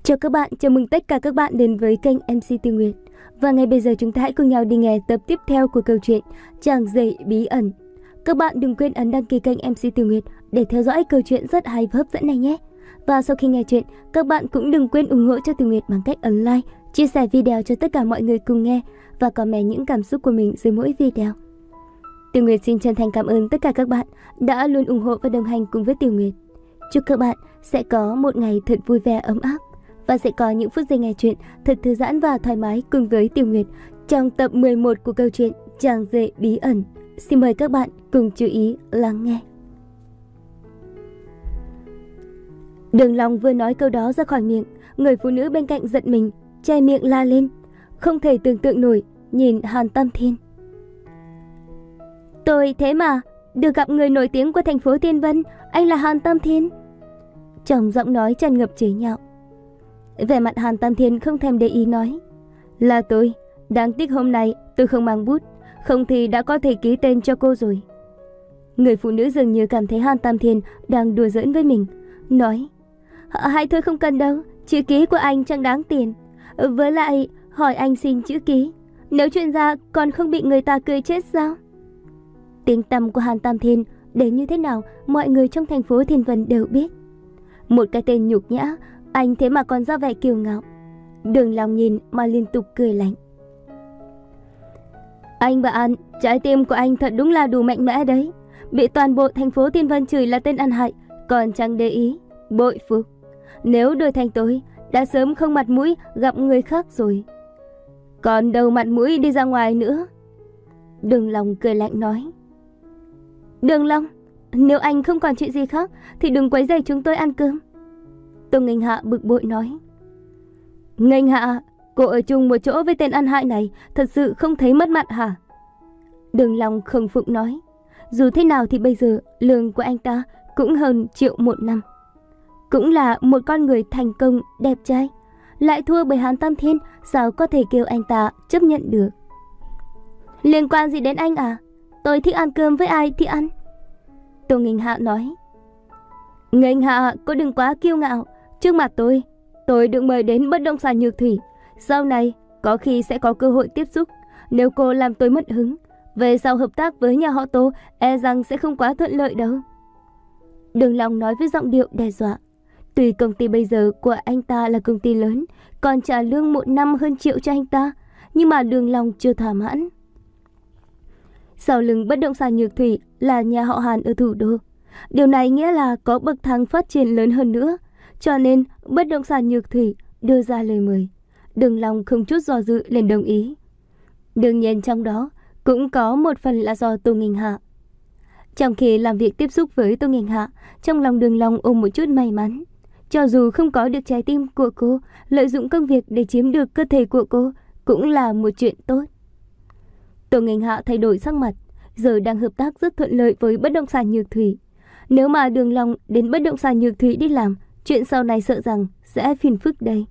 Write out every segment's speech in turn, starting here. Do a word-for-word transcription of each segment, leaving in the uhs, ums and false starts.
Chào các bạn, chào mừng tất cả các bạn đến với kênh em xê Tiêu Nguyệt. Và ngay bây giờ chúng ta hãy cùng nhau đi nghe tập tiếp theo của câu chuyện Chàng rể bí ẩn. Các bạn đừng quên ấn đăng ký kênh em xê Tiêu Nguyệt để theo dõi câu chuyện rất hay và hấp dẫn này nhé. Và sau khi nghe chuyện, các bạn cũng đừng quên ủng hộ cho Tiêu Nguyệt bằng cách ấn like, chia sẻ video cho tất cả mọi người cùng nghe và comment những cảm xúc của mình dưới mỗi video. Tiêu Nguyệt xin chân thành cảm ơn tất cả các bạn đã luôn ủng hộ và đồng hành cùng với Tiêu Nguyệt. Chúc các bạn sẽ có một ngày thật vui vẻ ấm áp và sẽ có những phút giây nghe chuyện thật thư giãn và thoải mái cùng với Tiêu Nguyệt trong tập mười một của câu chuyện Chàng rể bí ẩn. Xin mời các bạn cùng chú ý lắng nghe. Đường Long vừa nói câu đó ra khỏi miệng, người phụ nữ bên cạnh giận mình, che miệng la lên, không thể tưởng tượng nổi, nhìn Hàn Tam Thiên. Tôi thế mà, được gặp người nổi tiếng của thành phố Thiên Vân, anh là Hàn Tam Thiên. Trong giọng nói tràn ngập chế nhạo. Vẻ mặt Hàn Tam Thiên không thèm để ý nói, là tôi, đáng tiếc hôm nay tôi không mang bút, không thì đã có thể ký tên cho cô rồi. Người phụ nữ dường như cảm thấy Hàn Tam Thiên đang đùa giỡn với mình, nói, hay thôi không cần đâu, chữ ký của anh chẳng đáng tiền. Với lại, hỏi anh xin chữ ký, nếu chuyện ra còn không bị người ta cười chết sao? Tiếng tăm của Hàn Tam Thiên đến như thế nào mọi người trong thành phố Thiên Vân đều biết. Một cái tên nhục nhã, anh thế mà còn ra vẻ kiêu ngạo. Đường Long nhìn mà liên tục cười lạnh. Anh bạn, trái tim của anh thật đúng là đủ mạnh mẽ đấy. Bị toàn bộ thành phố Thiên Vân chửi là tên ăn hại, còn chẳng để ý, bội phục. Nếu đổi thành tôi, đã sớm không mặt mũi gặp người khác rồi. Còn đâu mặt mũi đi ra ngoài nữa. Đường Long cười lạnh nói. Đường Long, nếu anh không còn chuyện gì khác thì đừng quấy rầy chúng tôi ăn cơm. Tô Nghênh Hạ bực bội nói. Nghênh Hạ, cô ở chung một chỗ với tên ăn hại này thật sự không thấy mất mặt hả? Đường Long không phục nói. Dù thế nào thì bây giờ lương của anh ta cũng hơn triệu một năm. Cũng là một con người thành công, đẹp trai. Lại thua bởi Hàn Tam Thiên, sao có thể kêu anh ta chấp nhận được? Liên quan gì đến anh à? Tôi thích ăn cơm với ai thì ăn. Tô Nghênh Hạ nói. Nghênh Hạ, cô đừng quá kiêu ngạo. Trước mặt tôi, tôi được mời đến bất động sản Nhược Thủy. Sau này, có khi sẽ có cơ hội tiếp xúc. Nếu cô làm tôi mất hứng, về sau hợp tác với nhà họ Tô, e rằng sẽ không quá thuận lợi đâu. Đường Long nói với giọng điệu đe dọa. Tuy công ty bây giờ của anh ta là công ty lớn, còn trả lương một năm hơn triệu cho anh ta, nhưng mà Đường Long chưa thỏa mãn. Sau lưng bất động sản Nhược Thủy là nhà họ Hàn ở thủ đô. Điều này nghĩa là có bậc thang phát triển lớn hơn nữa. Cho nên bất động sản Nhược Thủy đưa ra lời mời. Đường Long không chút do dự liền đồng ý. Đương nhiên trong đó cũng có một phần là do Tô Nghênh Hạ. Trong khi làm việc tiếp xúc với Tô Nghênh Hạ, trong lòng Đường Long ôm một chút may mắn. Cho dù không có được trái tim của cô, lợi dụng công việc để chiếm được cơ thể của cô cũng là một chuyện tốt. Tô Nghênh Hạ thay đổi sắc mặt, giờ đang hợp tác rất thuận lợi với bất động sản Nhược Thủy. Nếu mà Đường Long đến bất động sản Nhược Thủy đi làm, chuyện sau này sợ rằng sẽ phiền phức đây.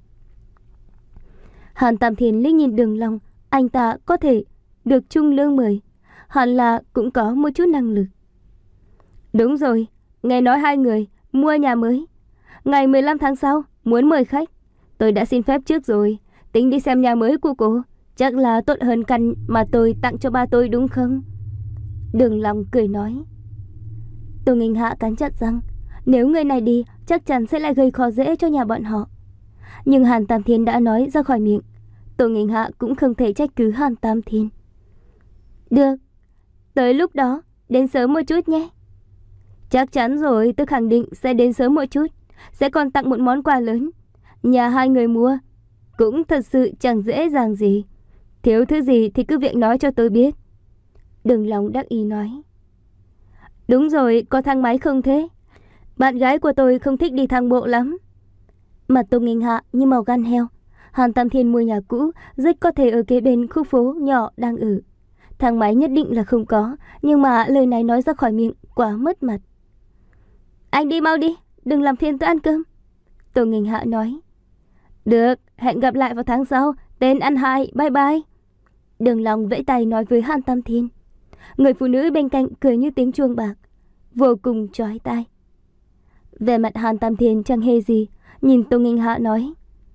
Hàn Tam Thiên liếc nhìn Đường Long, anh ta có thể được trung lương mời, hẳn là cũng có một chút năng lực. Đúng rồi, nghe nói hai người mua nhà mới, ngày mười lăm tháng sau muốn mời khách. Tôi đã xin phép trước rồi, tính đi xem nhà mới của cô, chắc là tốt hơn căn mà tôi tặng cho ba tôi đúng không? Đường Long cười nói. Tô Nghênh Hạ cắn chặt răng, nếu người này đi chắc chắn sẽ lại gây khó dễ cho nhà bọn họ. Nhưng Hàn Tam Thiên đã nói ra khỏi miệng, Tô Nghênh Hạ cũng không thể trách cứ Hàn Tam Thiên. Được, tới lúc đó đến sớm một chút nhé. Chắc chắn rồi, tôi khẳng định sẽ đến sớm một chút, sẽ còn tặng một món quà lớn. Nhà hai người mua cũng thật sự chẳng dễ dàng gì. Thiếu thứ gì thì cứ việc nói cho tôi biết. Đường Long đắc ý nói. Đúng rồi, có thang máy không thế? Bạn gái của tôi không thích đi thang bộ lắm. Mặt Tô Nghênh Hạ như màu gan heo. Hàn Tam Thiên mua nhà cũ, rất có thể ở kế bên khu phố nhỏ đang ở. Thang máy nhất định là không có, nhưng mà lời này nói ra khỏi miệng quá mất mặt. Anh đi mau đi, đừng làm phiền tôi ăn cơm. Tô Nghênh Hạ nói. Được, hẹn gặp lại vào tháng sau, tên ăn hại, bye bye. Đường Long vẫy tay nói với Hàn Tam Thiên. Người phụ nữ bên cạnh cười như tiếng chuông bạc, vô cùng chói tai. Về mặt Hàn Tam Thiên chẳng hề gì, nhìn Tô Nghênh Hạ nói.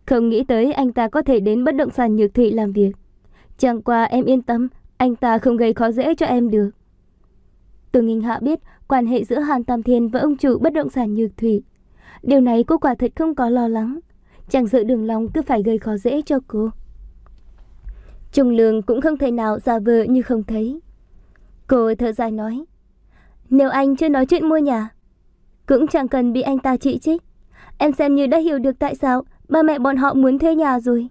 Không nghĩ tới anh ta có thể đến bất động sản Nhược Thụy làm việc. Chẳng qua em yên tâm, anh ta không gây khó dễ cho em được. Tô Nghinh Hạ biết quan hệ giữa Hàn Tam Thiên và ông chủ bất động sản Nhược Thụy. Điều này cô quả thật không có lo lắng. Chẳng sợ Đường Long cứ phải gây khó dễ cho cô. Trung Lương cũng không thể nào giả vờ như không thấy. Cô thở dài nói, nếu anh chưa nói chuyện mua nhà, cũng chẳng cần bị anh ta chỉ trích. Em xem như đã hiểu được tại sao ba mẹ bọn họ muốn thuê nhà rồi.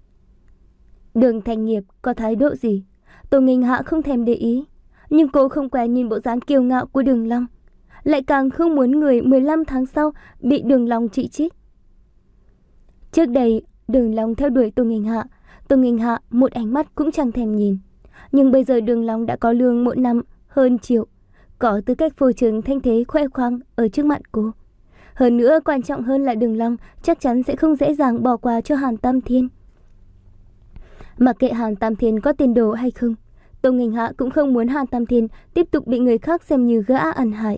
Đường Thành Nghiệp có thái độ gì, Tô Nghinh Hạ không thèm để ý. Nhưng cô không quen nhìn bộ dáng kiêu ngạo của Đường Long, lại càng không muốn người mười lăm tháng sau bị Đường Long chỉ trích. Trước đây Đường Long theo đuổi Tô Nghinh Hạ, Tô Nghinh Hạ một ánh mắt cũng chẳng thèm nhìn. Nhưng bây giờ Đường Long đã có lương mỗi năm hơn triệu, có tư cách phô trương thanh thế khoe khoang ở trước mặt cô. Hơn nữa quan trọng hơn là Đường Long chắc chắn sẽ không dễ dàng bỏ qua cho Hàn Tam Thiên. Mặc kệ Hàn Tam Thiên có tiền đồ hay không, Tô Nghinh Hạ cũng không muốn Hàn Tam Thiên tiếp tục bị người khác xem như gã ăn hại.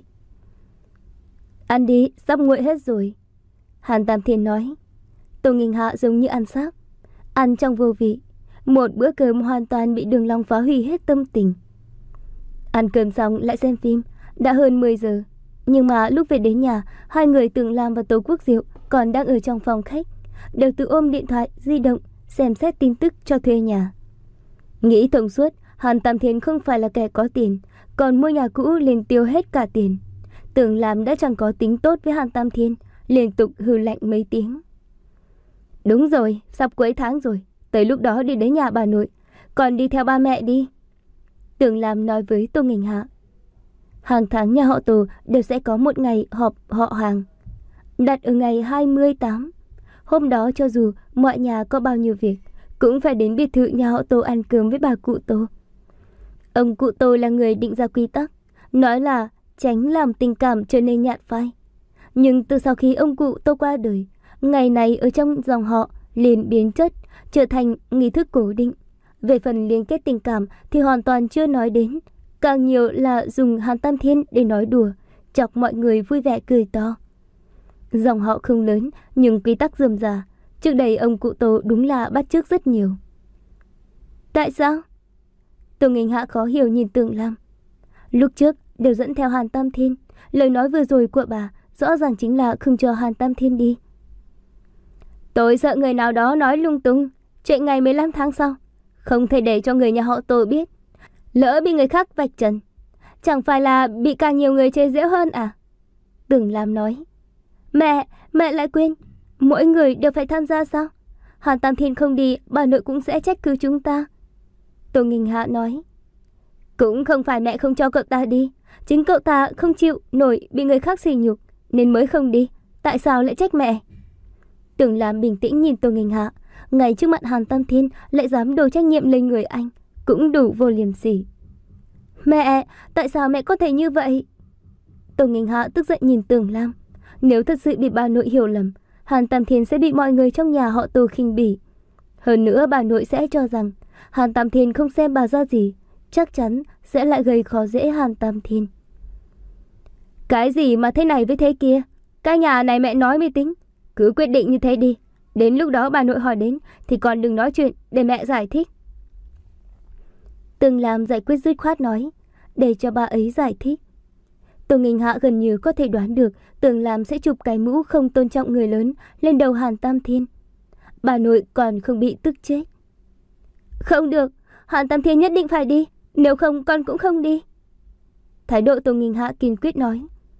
Ăn đi, sắp nguội hết rồi, Hàn Tam Thiên nói. Tô Nghinh Hạ giống như ăn xác, ăn trong vô vị. Một bữa cơm hoàn toàn bị Đường Long phá hủy hết tâm tình. Ăn cơm xong lại xem phim, đã hơn mười giờ. Nhưng mà lúc về đến nhà, hai người Tưởng Lam và Tô Quốc Diệu còn đang ở trong phòng khách, đều tự ôm điện thoại di động xem xét tin tức cho thuê nhà. Nghĩ thông suốt, Hàn Tam Thiên không phải là kẻ có tiền, còn mua nhà cũ liền tiêu hết cả tiền. Tưởng Lam đã chẳng có tính tốt với Hàn Tam Thiên, liên tục hừ lạnh mấy tiếng. Đúng rồi, sắp cuối tháng rồi, tới lúc đó đi đến nhà bà nội, còn đi theo ba mẹ đi, Tưởng Lam nói với Tô Nghinh Hạ. Hàng tháng nhà họ Tô đều sẽ có một ngày họp họ hàng, đặt ở ngày hai mươi tám. Hôm đó cho dù mọi nhà có bao nhiêu việc, cũng phải đến biệt thự nhà họ Tô ăn cơm với bà cụ Tô. Ông cụ Tô là người định ra quy tắc, nói là tránh làm tình cảm trở nên nhạt phai. Nhưng từ sau khi ông cụ Tô qua đời, ngày này ở trong dòng họ liền biến chất, trở thành nghi thức cố định. Về phần liên kết tình cảm thì hoàn toàn chưa nói đến, càng nhiều là dùng Hàn Tam Thiên để nói đùa, chọc mọi người vui vẻ cười to. Dòng họ không lớn nhưng quy tắc rườm rà, trước đây ông cụ Tô đúng là bắt chước rất nhiều. Tại sao? Tô Nghinh Hạ khó hiểu nhìn Tưởng Lam. Lúc trước đều dẫn theo Hàn Tam Thiên, lời nói vừa rồi của bà rõ ràng chính là không cho Hàn Tam Thiên đi. Tôi sợ người nào đó nói lung tung, chuyện ngày mười lăm tháng sau không thể để cho người nhà họ Tô biết, lỡ bị người khác vạch trần, chẳng phải là bị càng nhiều người chế giễu hơn à? Tưởng Lam nói. Mẹ, mẹ lại quên, mỗi người đều phải tham gia sao? Hàn Tam Thiên không đi, bà nội cũng sẽ trách cứ chúng ta. Tô Nghinh Hạ nói. Cũng không phải mẹ không cho cậu ta đi, chính cậu ta không chịu nổi bị người khác sỉ nhục nên mới không đi, tại sao lại trách mẹ? Tưởng Lam bình tĩnh nhìn Tô Nghinh Hạ, ngay trước mặt Hàn Tam Thiên lại dám đổ trách nhiệm lên người anh, cũng đủ vô liêm sỉ. Mẹ, tại sao mẹ có thể như vậy? Tô Nghinh Hạ tức giận nhìn Tưởng Lam. Nếu thật sự bị bà nội hiểu lầm, Hàn Tam Thiên sẽ bị mọi người trong nhà họ Tô khinh bỉ. Hơn nữa bà nội sẽ cho rằng Hàn Tam Thiên không xem bà ra gì, chắc chắn sẽ lại gây khó dễ Hàn Tam Thiên. Cái gì mà thế này với thế kia, cái nhà này mẹ nói mới tính, cứ quyết định như thế đi. Đến lúc đó bà nội hỏi đến thì còn đừng nói chuyện để mẹ giải thích. Tưởng Lam giải quyết dứt khoát nói, để cho bà ấy giải thích. Tô Nghinh Hạ gần như có thể đoán được Tưởng Lam sẽ chụp cái mũ không tôn trọng người lớn lên đầu Hàn Tam Thiên. Bà nội còn không bị tức chết. Không được, Hàn Tam Thiên nhất định phải đi, nếu không con cũng không đi. Thái độ Tô Nghinh Hạ kiên quyết nói.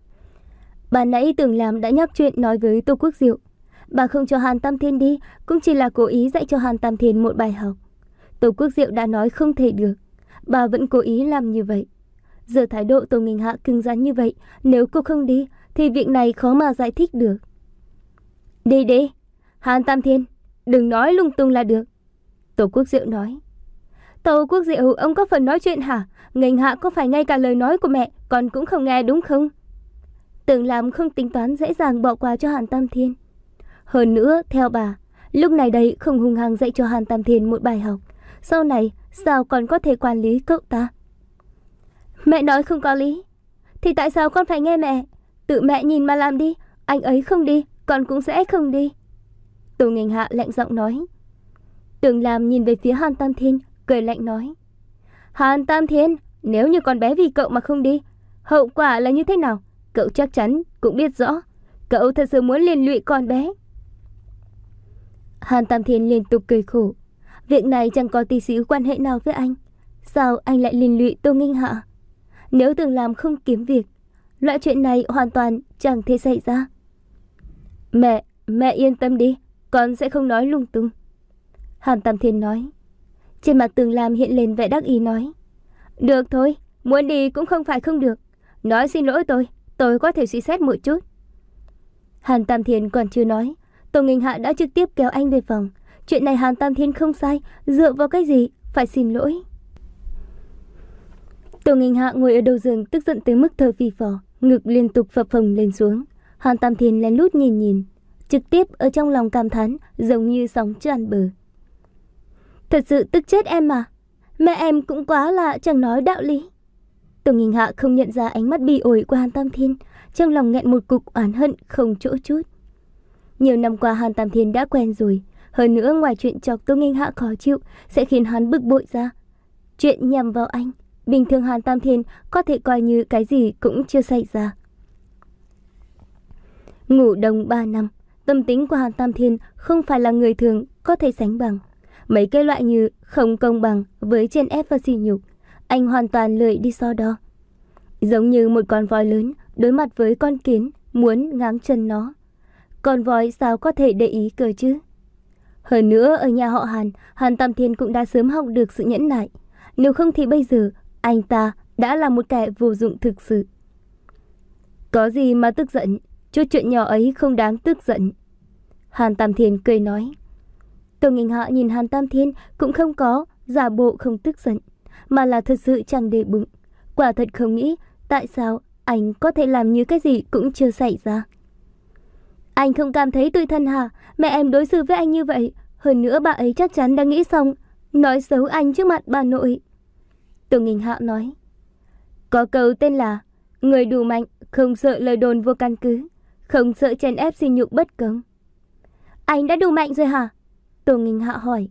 Bà nãy Tưởng Lam đã nhắc chuyện nói với Tô Quốc Diệu. Bà không cho Hàn Tam Thiên đi cũng chỉ là cố ý dạy cho Hàn Tam Thiên một bài học. Tô Quốc Diệu đã nói không thể được, bà vẫn cố ý làm như vậy. Giờ thái độ Tô Nghinh Hạ cứng rắn như vậy, nếu cô không đi thì việc này khó mà giải thích được. Đi đi, Hàn Tam Thiên, đừng nói lung tung là được, Tô Quốc Diệu nói. Tô Quốc Diệu, ông có phần nói chuyện hả? Nghinh Hạ có phải ngay cả lời nói của mẹ con cũng không nghe đúng không? Tưởng Lam không tính toán dễ dàng bỏ qua cho Hàn Tam Thiên. Hơn nữa, theo bà, lúc này đây không hung hăng dạy cho Hàn Tam Thiên một bài học, sau này sao còn có thể quản lý cậu ta? Mẹ nói không có lý, thì tại sao con phải nghe mẹ? Tự mẹ nhìn mà làm đi, anh ấy không đi, con cũng sẽ không đi. Tô Nghênh Hạ lạnh giọng nói. Tưởng Lam nhìn về phía Hàn Tam Thiên, cười lạnh nói. Hàn Tam Thiên, nếu như con bé vì cậu mà không đi, hậu quả là như thế nào, cậu chắc chắn cũng biết rõ. Cậu thật sự muốn liên lụy con bé. Hàn Tam Thiên liên tục cười khổ. Việc này chẳng có tí xíu quan hệ nào với anh. Sao anh lại liên lụy Tô Nghênh Hạ? Nếu Tưởng Lam không kiếm việc, loại chuyện này hoàn toàn chẳng thể xảy ra. Mẹ, mẹ yên tâm đi, con sẽ không nói lung tung. Hàn Tam Thiên nói. Trên mặt Tưởng Lam hiện lên vẻ đắc ý nói. Được thôi, muốn đi cũng không phải không được. Nói xin lỗi tôi, tôi có thể suy xét một chút. Hàn Tam Thiên còn chưa nói, Tô Nghênh Hạ đã trực tiếp kéo anh về phòng. Chuyện này Hàn Tam Thiên không sai, dựa vào cái gì phải xin lỗi. Tô Nghênh Hạ ngồi ở đầu giường tức giận tới mức thở phì phò, ngực liên tục phập phồng lên xuống. Hàn Tam Thiên lén lút nhìn nhìn, trực tiếp ở trong lòng cảm thán giống như sóng tràn bờ. Thật sự tức chết em mà, mẹ em cũng quá là chẳng nói đạo lý. Tô Nghênh Hạ không nhận ra ánh mắt bi ổi của Hàn Tam Thiên, trong lòng nghẹn một cục oán hận không chỗ chút. Nhiều năm qua Hàn Tam Thiên đã quen rồi, hơn nữa ngoài chuyện chọc Tô Nghênh Hạ khó chịu sẽ khiến hắn bực bội ra, chuyện nhằm vào anh, bình thường Hàn Tam Thiên có thể coi như cái gì cũng chưa xảy ra. Ngủ đông ba năm, tâm tính của Hàn Tam Thiên không phải là người thường có thể sánh bằng. Mấy cái loại như không công bằng với chèn ép và sỉ nhục, anh hoàn toàn lười đi so đo. Giống như một con voi lớn đối mặt với con kiến muốn ngáng chân nó, con voi sao có thể để ý cơ chứ? Hơn nữa ở nhà họ Hàn, Hàn Tam Thiên cũng đã sớm học được sự nhẫn nại. Nếu không thì bây giờ anh ta đã là một kẻ vô dụng thực sự. Có gì mà tức giận, chút chuyện nhỏ ấy không đáng tức giận. Hàn Tam Thiên cười nói. Tô Nghênh Hạ nhìn Hàn Tam Thiên cũng không có giả bộ không tức giận, mà là thật sự chẳng để bụng. Quả thật không nghĩ tại sao anh có thể làm như cái gì cũng chưa xảy ra. Anh không cảm thấy tủi thân hả? Mẹ em đối xử với anh như vậy, hơn nữa bà ấy chắc chắn đã nghĩ xong nói xấu anh trước mặt bà nội. Tô Nghênh Hạ nói. Có câu tên là người đủ mạnh không sợ lời đồn vô căn cứ, không sợ chèn ép sỉ nhục bất công. Anh đã đủ mạnh rồi hả? Tô Nghênh Hạ hỏi.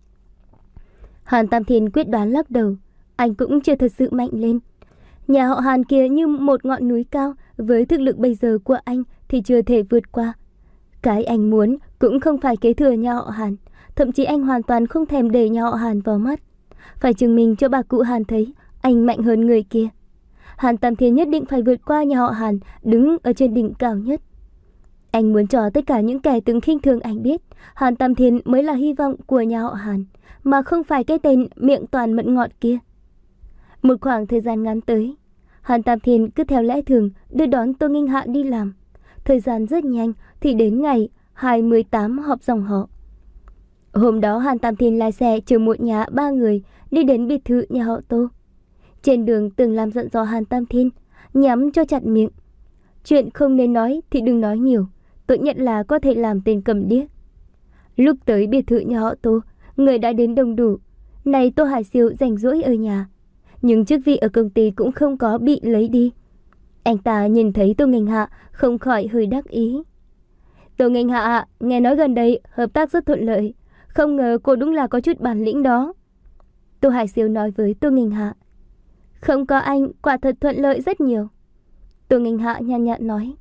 Hàn Tam Thiên quyết đoán lắc đầu. Anh cũng chưa thật sự mạnh lên. Nhà họ Hàn kia như một ngọn núi cao, với thực lực bây giờ của anh thì chưa thể vượt qua. Cái anh muốn cũng không phải kế thừa nhà họ Hàn, thậm chí anh hoàn toàn không thèm để nhà họ Hàn vào mắt. Phải chứng minh cho bà cụ Hàn thấy anh mạnh hơn người kia. Hàn Tam Thiên nhất định phải vượt qua nhà họ Hàn, đứng ở trên đỉnh cao nhất. Anh muốn cho tất cả những kẻ từng khinh thường anh biết Hàn Tam Thiên mới là hy vọng của nhà họ Hàn, mà không phải cái tên miệng toàn mận ngọt kia. Một khoảng thời gian ngắn tới, Hàn Tam Thiên cứ theo lẽ thường đưa đón Tô Nghênh Hạ đi làm. Thời gian rất nhanh thì đến ngày hai mươi tám họp dòng họ. Hôm đó Hàn Tam Thiên lái xe chở một nhà ba người đi đến biệt thự nhà họ Tô. Trên đường Tưởng Lam dặn dò Hàn Tam Thiên nhắm cho chặt miệng. Chuyện không nên nói thì đừng nói nhiều, tự nhận là có thể làm tên cầm điếc. Lúc tới biệt thự nhà họ Tô, người đã đến đông đủ. Này Tô Hải Siêu rảnh rỗi ở nhà, nhưng chức vị ở công ty cũng không có bị lấy đi. Anh ta nhìn thấy Tô Nghênh Hạ không khỏi hơi đắc ý. Tô Nghênh Hạ, nghe nói gần đây hợp tác rất thuận lợi, không ngờ cô đúng là có chút bản lĩnh đó. Tô Hải Siêu nói với Tô Nghênh Hạ. Không có anh, quả thật thuận lợi rất nhiều. Tô Nghênh Hạ nhàn nhạt nói.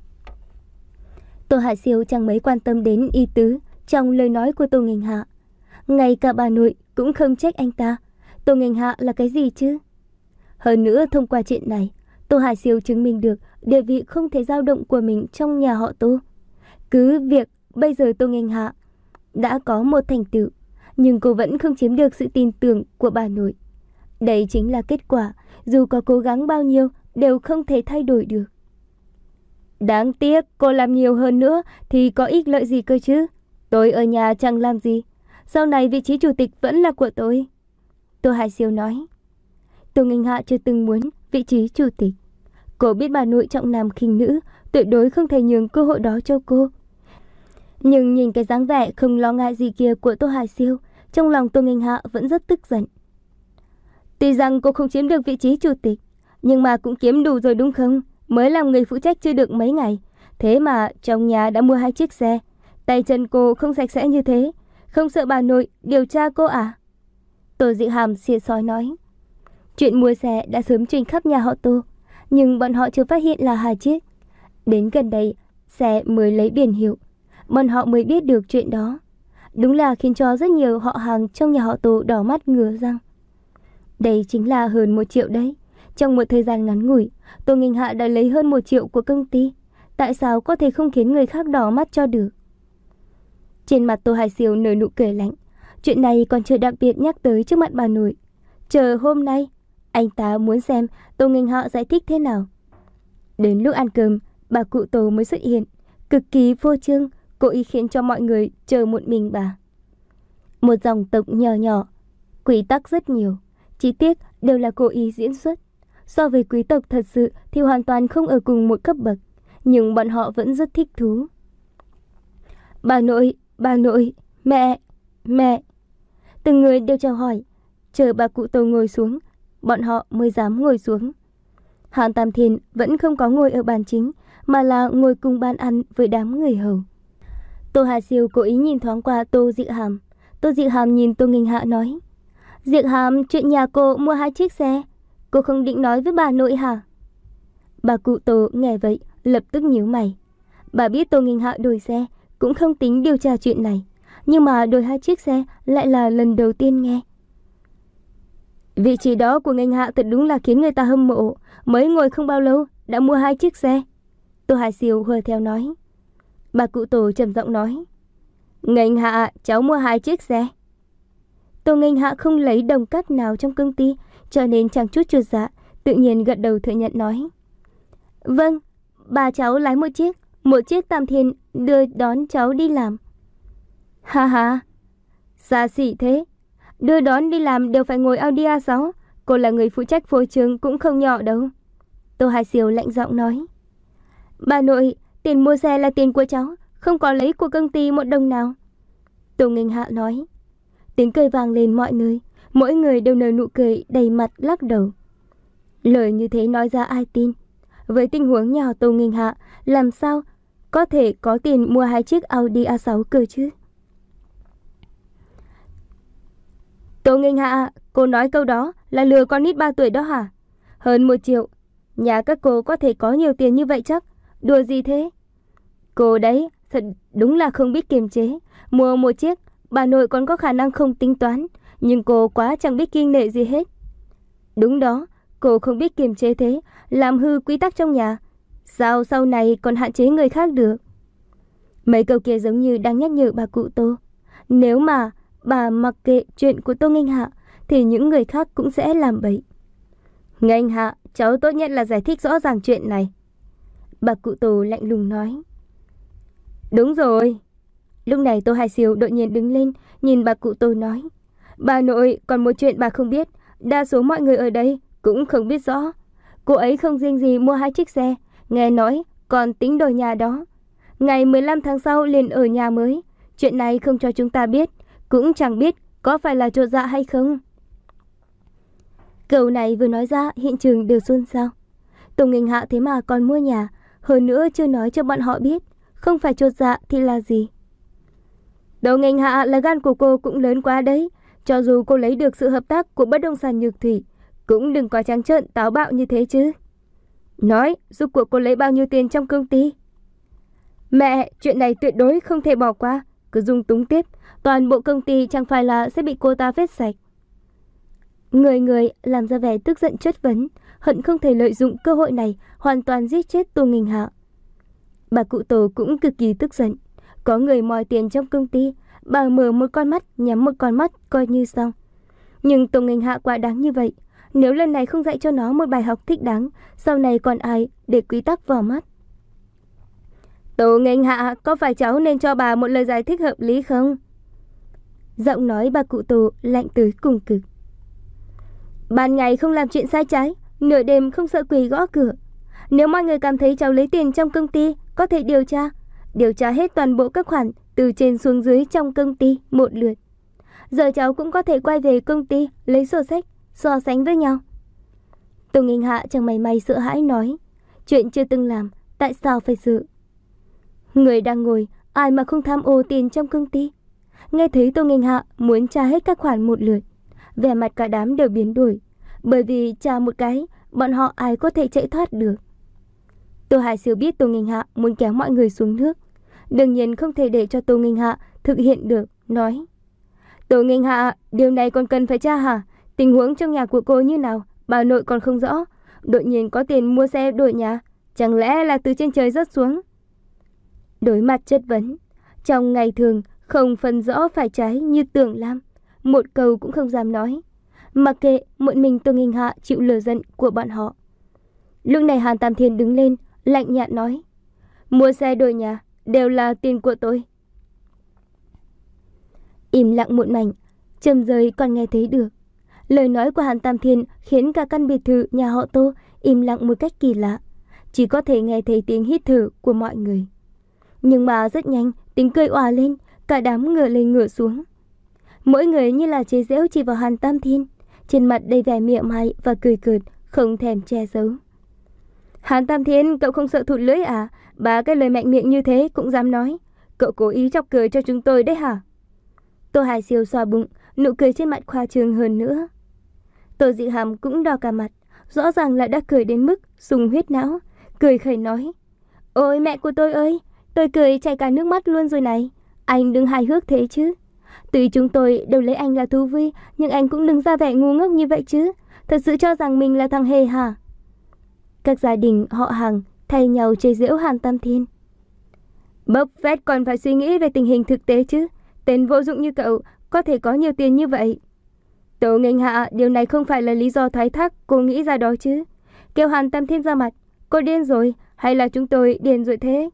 Tô Hải Siêu chẳng mấy quan tâm đến ý tứ trong lời nói của Tô Nghênh Hạ. Ngay cả bà nội cũng không trách anh ta. Tô Nghênh Hạ là cái gì chứ? Hơn nữa thông qua chuyện này, Tô Hải Siêu chứng minh được địa vị không thể dao động của mình trong nhà họ Tô. Cứ việc bây giờ Tô Nghênh Hạ đã có một thành tựu, nhưng cô vẫn không chiếm được sự tin tưởng của bà nội. Đây chính là kết quả, dù có cố gắng bao nhiêu đều không thể thay đổi được. Đáng tiếc cô làm nhiều hơn nữa thì có ích lợi gì cơ chứ? Tôi ở nhà chẳng làm gì, sau này vị trí chủ tịch vẫn là của tôi. Tô Hải Siêu nói. Tô Nghênh Hạ chưa từng muốn vị trí chủ tịch. Cô biết bà nội trọng nam khinh nữ, tuyệt đối không thể nhường cơ hội đó cho cô. Nhưng nhìn cái dáng vẻ không lo ngại gì kia của Tô Hải Siêu, trong lòng Tô Nghênh Hạ vẫn rất tức giận. Tuy rằng cô không chiếm được vị trí chủ tịch, nhưng mà cũng kiếm đủ rồi đúng không? Mới làm người phụ trách chưa được mấy ngày, thế mà trong nhà đã mua hai chiếc xe. Tay chân cô không sạch sẽ như thế, không sợ bà nội điều tra cô à? Tô Dị Hàm xỉa xói nói. Chuyện mua xe đã sớm truyền khắp nhà họ Tô, nhưng bọn họ chưa phát hiện là hai chiếc. Đến gần đây, xe mới lấy biển hiệu, bọn họ mới biết được chuyện đó. Đúng là khiến cho rất nhiều họ hàng trong nhà họ Tô đỏ mắt ngửa răng. Đây chính là hơn một triệu đấy. Trong một thời gian ngắn ngủi, Tô Nghênh Hạ đã lấy hơn một triệu của công ty. Tại sao có thể không khiến người khác đỏ mắt cho được? Trên mặt Tô Hải Siêu nở nụ cười lạnh. Chuyện này còn chưa đặc biệt nhắc tới trước mặt bà nội. Chờ hôm nay, anh ta muốn xem Tô Nghênh Hạ giải thích thế nào. Đến lúc ăn cơm, bà cụ Tô mới xuất hiện, cực kỳ vô trương, cố ý khiến cho mọi người chờ một mình bà. Một dòng tộc nhỏ nhỏ, quy tắc rất nhiều, chi tiết đều là cố ý diễn xuất. So với quý tộc thật sự thì hoàn toàn không ở cùng một cấp bậc, nhưng bọn họ vẫn rất thích thú. Bà nội, bà nội, mẹ, mẹ. Từng người đều chào hỏi, chờ bà cụ Tô ngồi xuống, bọn họ mới dám ngồi xuống. Hàn Tam Thiên vẫn không có ngồi ở bàn chính, mà là ngồi cùng bàn ăn với đám người hầu. Tô Hà Siêu cố ý nhìn thoáng qua Tô Dị Hàm. Tô Dị Hàm nhìn Tô Nghênh Hạ nói. Dị Hàm, chuyện nhà cô mua hai chiếc xe, cô không định nói với bà nội hả? Bà cụ Tô nghe vậy, lập tức nhíu mày. Bà biết Tô Nghênh Hạ đổi xe, cũng không tính điều tra chuyện này, nhưng mà đổi hai chiếc xe lại là lần đầu tiên nghe. Vị trí đó của Nghênh Hạ thật đúng là khiến người ta hâm mộ. Mới ngồi không bao lâu đã mua hai chiếc xe. Tô Hải Siêu hùa theo nói. Bà cụ Tô trầm giọng nói. Nghênh Hạ, cháu mua hai chiếc xe. Tô Nghênh Hạ không lấy đồng cát nào trong công ty, cho nên chẳng chút chột dạ, tự nhiên gật đầu thừa nhận nói. Vâng, bà cháu lái một chiếc, một chiếc Tam Thiên đưa đón cháu đi làm. Ha ha, xa xỉ thế. Đưa đón đi làm đều phải ngồi Audi a sáu. Cô là người phụ trách phối trường cũng không nhỏ đâu. Tô Hải Siêu lạnh giọng nói. Bà nội, tiền mua xe là tiền của cháu, không có lấy của công ty một đồng nào. Tô Nghênh Hạ nói. Tiếng cười vang lên mọi nơi, mỗi người đều nở nụ cười đầy mặt lắc đầu. Lời như thế nói ra ai tin? Với tình huống nhà Tô Nghênh Hạ, làm sao có thể có tiền mua hai chiếc Audi a sáu cơ chứ? Tô Nghênh Hạ, cô nói câu đó là lừa con nít ba tuổi đó hả? Hơn một triệu, nhà các cô có thể có nhiều tiền như vậy chắc? Đùa gì thế? Cô đấy, thật đúng là không biết kiềm chế. Mua một chiếc, bà nội còn có khả năng không tính toán, nhưng cô quá chẳng biết kiêng nể gì hết. Đúng đó, cô không biết kiềm chế thế, làm hư quy tắc trong nhà. Sao sau này còn hạn chế người khác được? Mấy câu kia giống như đang nhắc nhở bà cụ Tô. Nếu mà bà mặc kệ chuyện của Tô Nghênh Hạ thì những người khác cũng sẽ làm bậy. Nghênh Hạ, cháu tốt nhất là giải thích rõ ràng chuyện này. Bà cụ Tô lạnh lùng nói. Đúng rồi. Lúc này Tô Hải Siêu đột nhiên đứng lên, nhìn bà cụ Tô nói. Bà nội, còn một chuyện bà không biết, đa số mọi người ở đây cũng không biết rõ. Cô ấy không riêng gì mua hai chiếc xe, nghe nói còn tính đổi nhà đó. Ngày mười lăm tháng sau liền ở nhà mới. Chuyện này không cho chúng ta biết, cũng chẳng biết có phải là chột dạ hay không. Câu này vừa nói ra, hiện trường đều xôn xao. Tô Nghênh Hạ thế mà còn mua nhà, hơn nữa chưa nói cho bọn họ biết, không phải chột dạ thì là gì? Tô Nghênh Hạ, là gan của cô cũng lớn quá đấy. Cho dù cô lấy được sự hợp tác của bất động sản Nhược Thủy, cũng đừng quá trắng trợn táo bạo như thế chứ. Nói, giúp của cô lấy bao nhiêu tiền trong công ty? Mẹ, chuyện này tuyệt đối không thể bỏ qua. Cứ dung túng tiếp, toàn bộ công ty chẳng phải là sẽ bị cô ta vết sạch. Người người làm ra vẻ tức giận chất vấn, hận không thể lợi dụng cơ hội này hoàn toàn giết chết Tô Nghênh Hạ. Bà cụ Tô cũng cực kỳ tức giận. Có người moi tiền trong công ty, bà mở một con mắt nhắm một con mắt coi như xong. Nhưng Tô Nghênh Hạ quá đáng như vậy, nếu lần này không dạy cho nó một bài học thích đáng, sau này còn ai để quy tắc vào mắt? Tô Nghênh Hạ, có phải cháu nên cho bà một lời giải thích hợp lý không? Giọng nói bà cụ Tô lạnh tới cùng cực. Ban ngày không làm chuyện sai trái, nửa đêm không sợ quỷ gõ cửa. Nếu mọi người cảm thấy cháu lấy tiền trong công ty, có thể điều tra. Điều tra hết toàn bộ các khoản từ trên xuống dưới trong công ty một lượt. Giờ cháu cũng có thể quay về công ty lấy sổ sách, so sánh với nhau. Tô Nghênh Hạ chẳng mảy may sợ hãi nói. Chuyện chưa từng làm, tại sao phải sợ? Người đang ngồi ai mà không tham ô tiền trong công ty. Nghe thấy Tô Nghênh Hạ muốn tra hết các khoản một lượt, vẻ mặt cả đám đều biến đổi, bởi vì tra một cái, bọn họ ai có thể chạy thoát được. Tô Hải Siêu biết Tô Nghênh Hạ muốn kéo mọi người xuống nước, đương nhiên không thể để cho Tô Nghênh Hạ thực hiện được, nói: Tô Nghênh Hạ, điều này còn cần phải tra hả? Tình huống trong nhà của cô như nào, bà nội còn không rõ. Đột nhiên có tiền mua xe đổi nhà, chẳng lẽ là từ trên trời rớt xuống? Đối mặt chất vấn, trong ngày thường không phân rõ phải trái như Tưởng Lam, một câu cũng không dám nói, mặc kệ một mình Tô Nghênh Hạ chịu lửa giận của bọn họ. Lúc này Hàn Tam Thiên đứng lên, lạnh nhạt nói: Mua xe đổi nhà đều là tiền của tôi. Im lặng một mảnh, Trầm Rơi còn nghe thấy được. Lời nói của Hàn Tam Thiên khiến cả căn biệt thự nhà họ Tô im lặng một cách kỳ lạ, chỉ có thể nghe thấy tiếng hít thở của mọi người. Nhưng mà rất nhanh, tiếng cười òa lên, cả đám ngửa lên ngửa xuống. Mỗi người như là chế giễu chỉ vào Hàn Tam Thiên, trên mặt đầy vẻ mỉa mai và cười cợt, không thèm che giấu. Hàn Tam Thiên, cậu không sợ thụt lưỡi à? Ba cái lời mạnh miệng như thế cũng dám nói. Cậu cố ý chọc cười cho chúng tôi đấy hả? Tô Hải Siêu xoa bụng, nụ cười trên mặt khoa trương hơn nữa. Tô Dị Hàm cũng đỏ cả mặt, rõ ràng là đã cười đến mức sùng huyết não, cười khẩy nói: Ôi mẹ của tôi ơi, tôi cười chảy cả nước mắt luôn rồi này. Anh đừng hài hước thế chứ. Tuy chúng tôi đều lấy anh là thú vui, nhưng anh cũng đừng ra vẻ ngu ngốc như vậy chứ. Thật sự cho rằng mình là thằng hề hả? Các gia đình họ hàng thay nhau chế giễu Hàn Tam Thiên. Bốc phét còn phải suy nghĩ về tình hình thực tế chứ. Tên vô dụng như cậu có thể có nhiều tiền như vậy. Tô Nghênh Hạ, điều này không phải là lý do thoái thác cô nghĩ ra đó chứ. Kêu Hàn Tam Thiên ra mặt, cô điên rồi hay là chúng tôi điên rồi thế?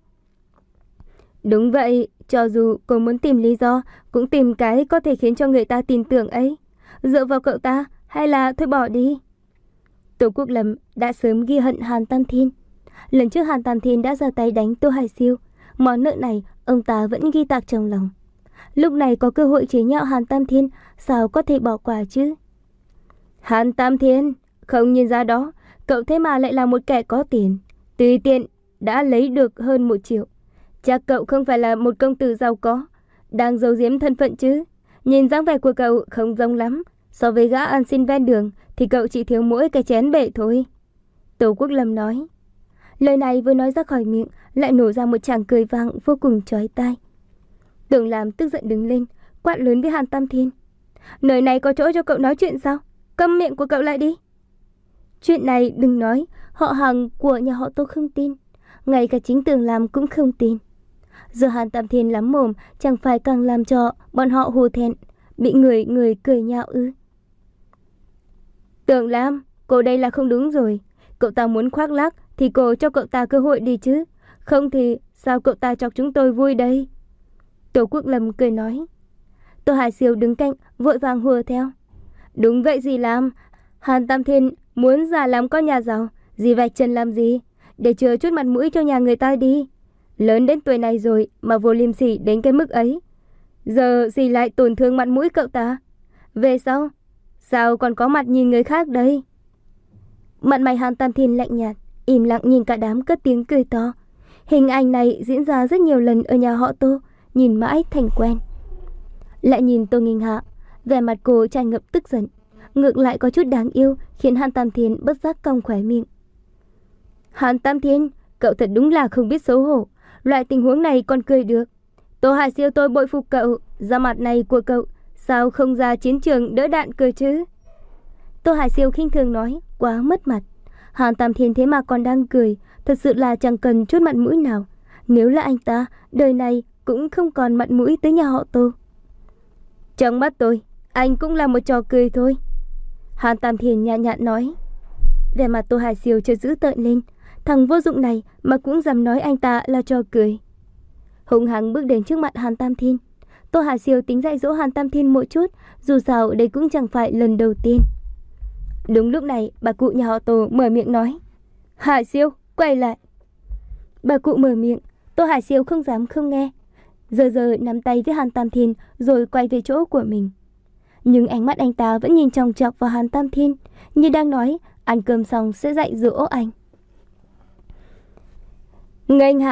Đúng vậy, cho dù cô muốn tìm lý do, cũng tìm cái có thể khiến cho người ta tin tưởng ấy. Dựa vào cậu ta hay là thôi bỏ đi. Tô Quốc Lâm đã sớm ghi hận Hàn Tam Thiên. Lần trước Hàn Tam Thiên đã ra tay đánh Tô Hải Siêu, món nợ này ông ta vẫn ghi tạc trong lòng. Lúc này có cơ hội chế nhạo Hàn Tam Thiên, sao có thể bỏ qua chứ? Hàn Tam Thiên, không nhìn ra đó, cậu thế mà lại là một kẻ có tiền, tùy tiện đã lấy được hơn một triệu. Chắc cậu không phải là một công tử giàu có, đang giấu giếm thân phận chứ? Nhìn dáng vẻ của cậu không giống lắm. So với gã ăn xin ven đường thì cậu chỉ thiếu mỗi cái chén bể thôi. Tô Quốc Lâm nói. Lời này vừa nói ra khỏi miệng, lại nổ ra một tràng cười vang vô cùng chói tai. Tưởng Lam tức giận đứng lên, quát lớn với Hàn Tam Thiên: Nơi này có chỗ cho cậu nói chuyện sao? Câm miệng của cậu lại đi. Chuyện này đừng nói, họ hàng của nhà họ Tô không tin, ngay cả chính Tưởng Lam cũng không tin. Giờ Hàn Tam Thiên lắm mồm, chẳng phải càng làm cho bọn họ hù thẹn, bị người người cười nhạo ư? Tưởng Lam, cô đây là không đúng rồi. Cậu ta muốn khoác lác thì cô cho cậu ta cơ hội đi chứ. Không thì sao cậu ta chọc chúng tôi vui đây? Tô Quốc Lâm cười nói. Tô Hải Siêu đứng cạnh vội vàng hùa theo. Đúng vậy gì làm. Hàn Tam Thiên muốn già làm con nhà giàu, gì vạch trần làm gì? Để chừa chút mặt mũi cho nhà người ta đi. Lớn đến tuổi này rồi mà vô liêm sỉ đến cái mức ấy. Giờ gì lại tổn thương mặt mũi cậu ta? Về sau, sao còn có mặt nhìn người khác đây? Mặt mày Hàn Tam Thiên lạnh nhạt, im lặng nhìn cả đám cất tiếng cười to. Hình ảnh này diễn ra rất nhiều lần ở nhà họ Tô, nhìn mãi thành quen. Lại nhìn Tô Nghênh Hạ, vẻ mặt cô tràn ngập tức giận, ngược lại có chút đáng yêu, khiến Hàn Tam Thiên bất giác cong khóe miệng. Hàn Tam Thiên, cậu thật đúng là không biết xấu hổ, loại tình huống này còn cười được. Tô Hải Siêu tôi bội phục cậu, da mặt này của cậu sao không ra chiến trường đỡ đạn cơ chứ? Tô Hải Siêu khinh thường nói, quá mất mặt. Hàn Tam Thiên thế mà còn đang cười, thật sự là chẳng cần chút mặt mũi nào. Nếu là anh ta, đời này cũng không còn mặt mũi tới nhà họ Tô. Trong mắt tôi, anh cũng là một trò cười thôi. Hàn Tam Thiên nhã nhặn nói. Vẻ mặt Tô Hải Siêu chợt dữ tợn lên, thằng vô dụng này mà cũng dám nói anh ta là trò cười. Hùng hăng bước đến trước mặt Hàn Tam Thiên. Tô Hải Siêu tính dạy dỗ Hàn Tam Thiên một chút, dù sao đây cũng chẳng phải lần đầu tiên. Đúng lúc này, bà cụ nhà họ Tô mở miệng nói. Hải Siêu, quay lại. Bà cụ mở miệng, Tô Hải Siêu không dám không nghe. Giờ giờ nắm tay với Hàn Tam Thiên rồi quay về chỗ của mình. Nhưng ánh mắt anh ta vẫn nhìn chòng chọc vào Hàn Tam Thiên, như đang nói ăn cơm xong sẽ dạy dỗ anh. Nghênh Hạ,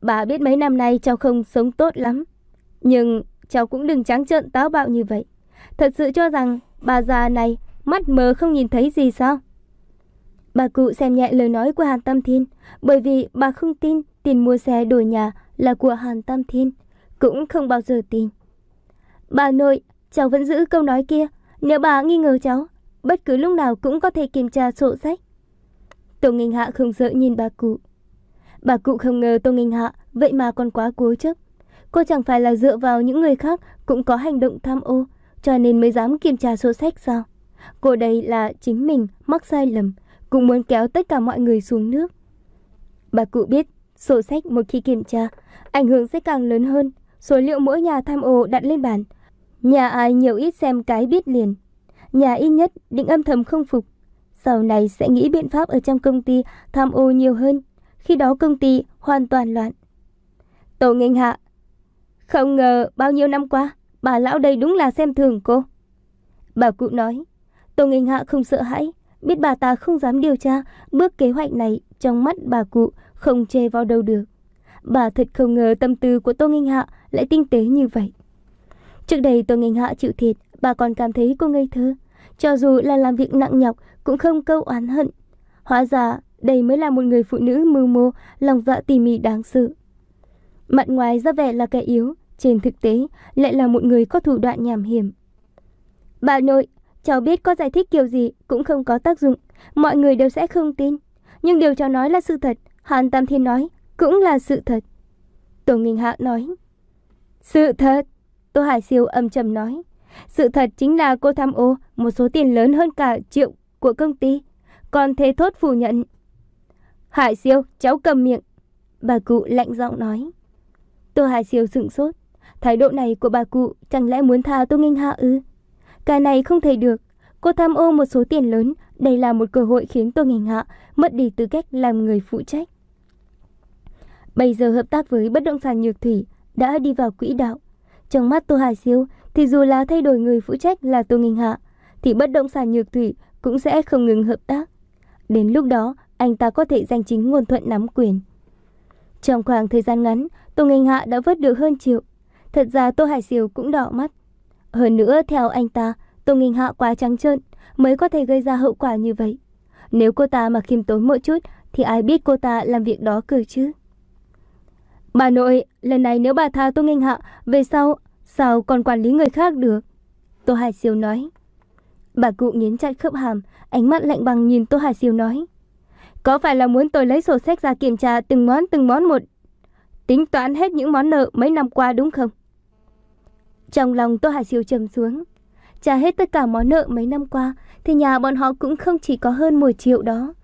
Bà biết mấy năm nay cháu không sống tốt lắm, nhưng cháu cũng đừng trắng trợn táo bạo như vậy. Thật sự cho rằng bà già này mắt mờ không nhìn thấy gì sao? Bà cụ xem nhẹ lời nói của Hàn Tam Thiên, bởi vì bà không tin tiền mua xe đổi nhà là của Hàn Tam Thiên, cũng không bao giờ tin. Bà nội, cháu vẫn giữ câu nói kia, nếu bà nghi ngờ cháu, bất cứ lúc nào cũng có thể kiểm tra sổ sách. Tô Nghênh Hạ không sợ nhìn bà cụ. Bà cụ không ngờ Tô Nghênh Hạ vậy mà còn quá cố chấp. Cô chẳng phải là dựa vào những người khác cũng có hành động tham ô, cho nên mới dám kiểm tra sổ sách sao? Cô đây là chính mình mắc sai lầm, cũng muốn kéo tất cả mọi người xuống nước. Bà cụ biết sổ sách một khi kiểm tra, ảnh hưởng sẽ càng lớn hơn. Số liệu mỗi nhà tham ô đặt lên bàn, nhà ai nhiều ít xem cái biết liền. Nhà ít nhất định âm thầm không phục, sau này sẽ nghĩ biện pháp ở trong công ty tham ô nhiều hơn. Khi đó công ty hoàn toàn loạn. Tô Nghênh Hạ, không ngờ bao nhiêu năm qua bà lão đây đúng là xem thường cô. Bà cụ nói. Tô Nghênh Hạ không sợ hãi, biết bà ta không dám điều tra bước kế hoạch này, trong mắt bà cụ không chê vào đâu được. Bà thật không ngờ tâm tư của Tô Nghênh Hạ lại tinh tế như vậy. Trước đây Tô Nghênh Hạ chịu thiệt, bà còn cảm thấy cô ngây thơ, cho dù là làm việc nặng nhọc cũng không câu oán hận. Hóa ra đây mới là một người phụ nữ mưu mô, lòng dạ tỉ mỉ đáng sợ. Mặt ngoài ra vẻ là kẻ yếu, trên thực tế lại là một người có thủ đoạn nham hiểm. Bà nội, cháu biết có giải thích kiểu gì cũng không có tác dụng, mọi người đều sẽ không tin. Nhưng điều cháu nói là sự thật, Hàn Tam Thiên nói cũng là sự thật. Tô Nghênh Hạ nói. Sự thật? Tô Hải Siêu âm trầm nói. Sự thật chính là cô tham ô một số tiền lớn hơn cả triệu của công ty, còn thề thốt phủ nhận. Hải Siêu, cháu cầm miệng. Bà cụ lạnh giọng nói. Tô Hải Siêu sửng sốt. Thái độ này của bà cụ chẳng lẽ muốn tha Tô Nghênh Hạ ư? Cái này không thể được. Cô tham ô một số tiền lớn, đây là một cơ hội khiến Tô Nghênh Hạ mất đi tư cách làm người phụ trách. Bây giờ hợp tác với bất động sản Nhược Thủy đã đi vào quỹ đạo. Trong mắt Tô Hải Siêu thì dù là thay đổi người phụ trách là Tô Nghênh Hạ, thì bất động sản Nhược Thủy cũng sẽ không ngừng hợp tác. Đến lúc đó anh ta có thể giành chính ngôn thuận nắm quyền. Trong khoảng thời gian ngắn, Tô Nghênh Hạ đã vớt được hơn triệu. Thật ra Tô Hải Siêu cũng đỏ mắt. Hơn nữa theo anh ta, Tô Nghênh Hạ quá trắng trợn mới có thể gây ra hậu quả như vậy. Nếu cô ta mà khiêm tốn một chút thì ai biết cô ta làm việc đó cơ chứ. Bà nội, lần này nếu bà tha Tô Nghênh Hạ, về sau sao còn quản lý người khác được? Tô Hải Siêu nói. Bà cụ nghiến chặt khớp hàm, ánh mắt lạnh băng nhìn Tô Hải Siêu nói. Có phải là muốn tôi lấy sổ sách ra kiểm tra từng món từng món một, tính toán hết những món nợ mấy năm qua đúng không? Trong lòng Tô Hải Siêu trầm xuống. Trả hết tất cả món nợ mấy năm qua thì nhà bọn họ cũng không chỉ có hơn một triệu đó.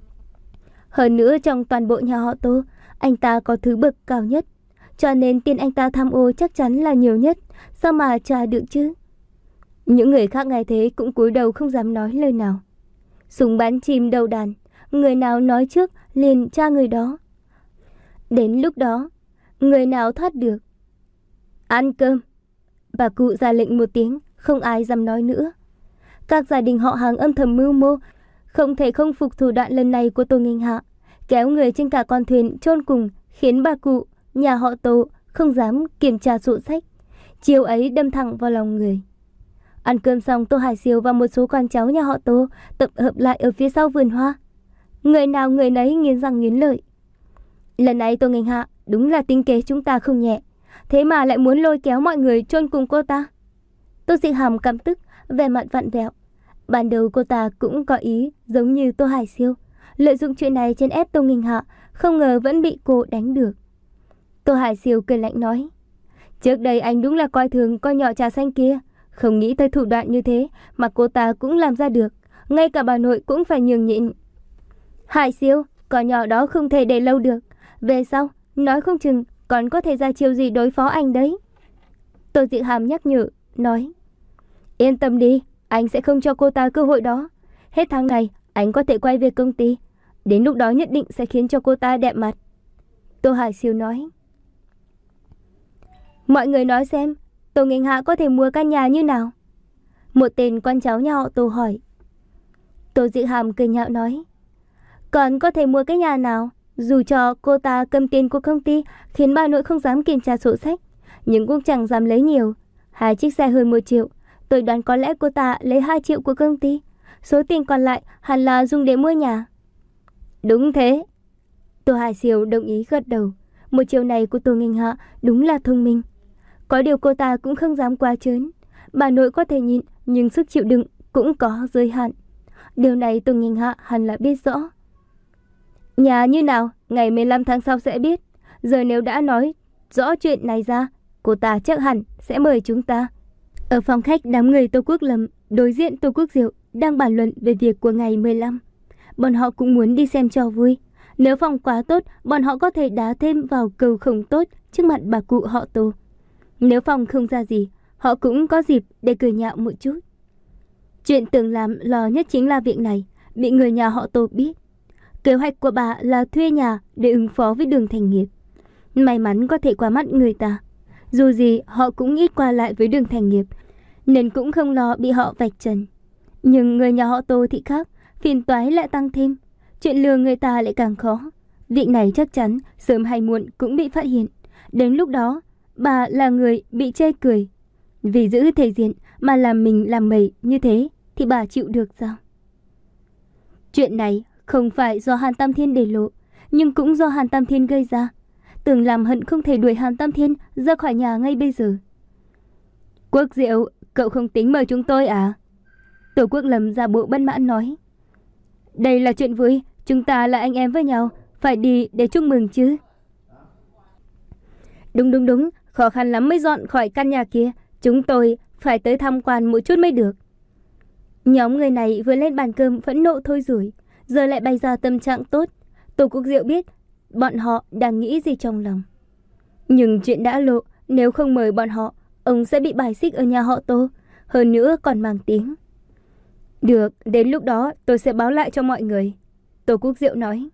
Hơn nữa trong toàn bộ nhà họ Tô, anh ta có thứ bậc cao nhất, cho nên tiền anh ta tham ô chắc chắn là nhiều nhất. Sao mà trả được chứ? Những người khác nghe thế cũng cúi đầu không dám nói lời nào. Súng bắn chim đầu đàn, người nào nói trước liền tra người đó. Đến lúc đó, người nào thoát được? Ăn cơm. Bà cụ ra lệnh một tiếng, không ai dám nói nữa. Các gia đình họ hàng âm thầm mưu mô, không thể không phục thủ đoạn lần này của Tô Nghênh Hạ, kéo người trên cả con thuyền chôn cùng, khiến bà cụ, nhà họ Tô không dám kiểm tra sổ sách. Chiều ấy đâm thẳng vào lòng người. Ăn cơm xong, Tô Hải Siêu và một số con cháu nhà họ Tô tập hợp lại ở phía sau vườn hoa. Người nào người nấy nghiến răng nghiến lợi. Lần này Tô Nghênh Hạ đúng là tính kế chúng ta không nhẹ, thế mà lại muốn lôi kéo mọi người chôn cùng cô ta. Tô Dị Hàm căm tức, vẻ mặt vặn vẹo. Ban đầu cô ta cũng có ý giống như Tô Hải Siêu, lợi dụng chuyện này chèn ép Tô Nghênh Hạ, không ngờ vẫn bị cô đánh được. Tô Hải Siêu cười lạnh nói. Trước đây anh đúng là coi thường con nhỏ trà xanh kia, không nghĩ tới thủ đoạn như thế mà cô ta cũng làm ra được, ngay cả bà nội cũng phải nhường nhịn. Hải Siêu, con nhỏ đó không thể để lâu được, về sau nói không chừng còn có thể ra chiêu gì đối phó anh đấy. Tô Dị Hàm nhắc nhở, nói. Yên tâm đi, anh sẽ không cho cô ta cơ hội đó. Hết tháng này anh có thể quay về công ty, đến lúc đó nhất định sẽ khiến cho cô ta đẹp mặt. Tô Hải Siêu nói. Mọi người nói xem, Tô Nghênh Hạ có thể mua căn nhà như nào? Một tên con cháu nhà họ Tô hỏi. Tô Dị Hàm cười nhạo nói. Còn có thể mua cái nhà nào? Dù cho cô ta cầm tiền của công ty khiến bà nội không dám kiểm tra sổ sách, nhưng cũng chẳng dám lấy nhiều. Hai chiếc xe hơn một triệu, tôi đoán có lẽ cô ta lấy hai triệu của công ty. Số tiền còn lại hẳn là dùng để mua nhà. Đúng thế. Tô Hải Siêu đồng ý gật đầu. Một chiều này của Tô Nghênh Hạ đúng là thông minh. Có điều cô ta cũng không dám quá trớn. Bà nội có thể nhịn, nhưng sức chịu đựng cũng có giới hạn. Điều này Tô Nghênh Hạ hẳn là biết rõ. Nhà như nào, ngày mười lăm tháng sau sẽ biết. Giờ nếu đã nói rõ chuyện này ra, cô ta chắc hẳn sẽ mời chúng ta. Ở phòng khách, đám người Tô Quốc Lâm đối diện Tô Quốc Diệu đang bàn luận về việc của ngày mười lăm. Bọn họ cũng muốn đi xem cho vui. Nếu phòng quá tốt, bọn họ có thể đá thêm vào cầu không tốt trước mặt bà cụ họ Tô. Nếu phòng không ra gì, họ cũng có dịp để cười nhạo một chút. Chuyện Tưởng Lam lo nhất chính là việc này bị người nhà họ Tô biết. Kế hoạch của bà là thuê nhà để ứng phó với Đường Thành Nghiệp. May mắn có thể qua mắt người ta. Dù gì họ cũng ít qua lại với Đường Thành Nghiệp, nên cũng không lo bị họ vạch trần. Nhưng người nhà họ Tô thì khác, phiền toái lại tăng thêm. Chuyện lừa người ta lại càng khó. Việc này chắc chắn sớm hay muộn cũng bị phát hiện. Đến lúc đó bà là người bị chê cười. Vì giữ thể diện mà làm mình làm mẩy như thế thì bà chịu được sao? Chuyện này không phải do Hàn Tam Thiên để lộ, nhưng cũng do Hàn Tam Thiên gây ra. Tưởng làm hận không thể đuổi Hàn Tam Thiên ra khỏi nhà ngay bây giờ. Quốc Diệu, cậu không tính mời chúng tôi à? Tổ Quốc Lâm giả bộ bất mãn nói. Đây là chuyện vui, chúng ta là anh em với nhau, phải đi để chúc mừng chứ. Đúng đúng đúng, khó khăn lắm mới dọn khỏi căn nhà kia, chúng tôi phải tới tham quan một chút mới được. Nhóm người này vừa lên bàn cơm phẫn nộ thôi rồi, giờ lại bày ra tâm trạng tốt. Tổ Quốc Diệu biết bọn họ đang nghĩ gì trong lòng. Nhưng chuyện đã lộ, nếu không mời bọn họ, ông sẽ bị bài xích ở nhà họ Tô, hơn nữa còn mang tiếng. Được, đến lúc đó tôi sẽ báo lại cho mọi người. Tổ Quốc Diệu nói.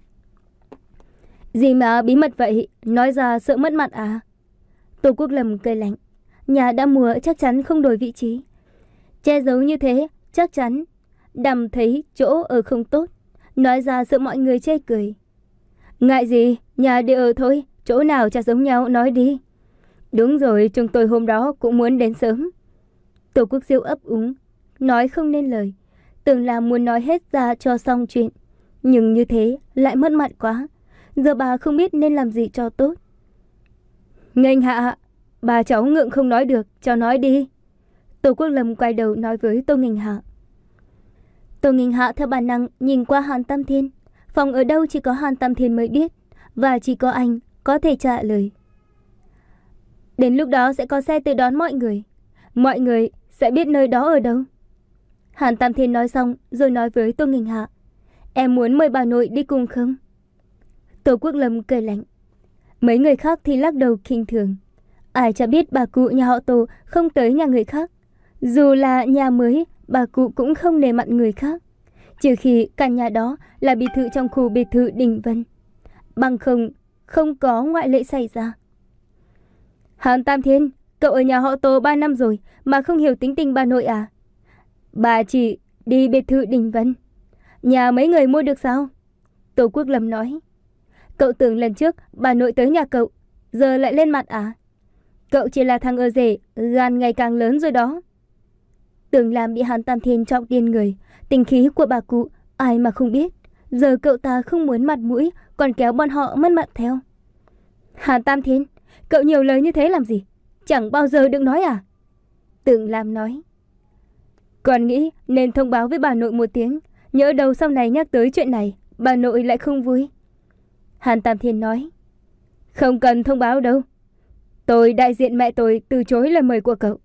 Gì mà bí mật vậy, nói ra sợ mất mặt à? Tổ Quốc Lâm cười lạnh. Nhà đã mua chắc chắn không đổi vị trí. Che giấu như thế, chắc chắn đầm thấy chỗ ở không tốt. Nói ra sợ mọi người chê cười. Ngại gì, nhà để ở thôi, chỗ nào chả giống nhau, nói đi. Đúng rồi, chúng tôi hôm đó cũng muốn đến sớm. Tổ Quốc Diệu ấp úng, nói không nên lời. Tưởng là muốn nói hết ra cho xong chuyện, nhưng như thế lại mất mặt quá. Giờ bà không biết nên làm gì cho tốt. Nghênh Hạ, bà cháu ngượng không nói được, cho nói đi. Tổ Quốc Lâm quay đầu nói với Tô Nghênh Hạ. Tô Nghênh Hạ theo bản năng nhìn qua Hàn Tam Thiên. Phòng ở đâu chỉ có Hàn Tam Thiên mới biết, và chỉ có anh có thể trả lời. Đến lúc đó sẽ có xe tới đón mọi người. Mọi người sẽ biết nơi đó ở đâu. Hàn Tam Thiên nói xong rồi nói với Tô Nghênh Hạ. Em muốn mời bà nội đi cùng không? Tổ Quốc Lâm cười lạnh. Mấy người khác thì lắc đầu khinh thường. Ai chả biết bà cụ nhà họ Tô không tới nhà người khác. Dù là nhà mới, bà cụ cũng không nể mặt người khác, trừ khi căn nhà đó là biệt thự trong khu biệt thự Đình Vân. Bằng không, không có ngoại lệ xảy ra. Hàn Tam Thiên, cậu ở nhà họ Tô ba năm rồi mà không hiểu tính tình bà nội à? Bà chỉ đi biệt thự Đình Vân. Nhà mấy người mua được sao? Tổ Quốc Lâm nói. Cậu tưởng lần trước bà nội tới nhà cậu, giờ lại lên mặt à? Cậu chỉ là thằng ở rể, gan ngày càng lớn rồi đó. Tưởng làm bị Hàn Tam Thiên trọng điên người. Tình khí của bà cụ ai mà không biết. Giờ cậu ta không muốn mặt mũi, còn kéo bọn họ mất mặt theo. Hàn Tam Thiên, cậu nhiều lời như thế làm gì? Chẳng bao giờ được nói à? Tưởng làm nói. Còn nghĩ nên thông báo với bà nội một tiếng, nhỡ đâu sau này nhắc tới chuyện này, bà nội lại không vui. Hàn Tam Thiên nói. Không cần thông báo đâu. Tôi đại diện mẹ tôi từ chối lời mời của cậu.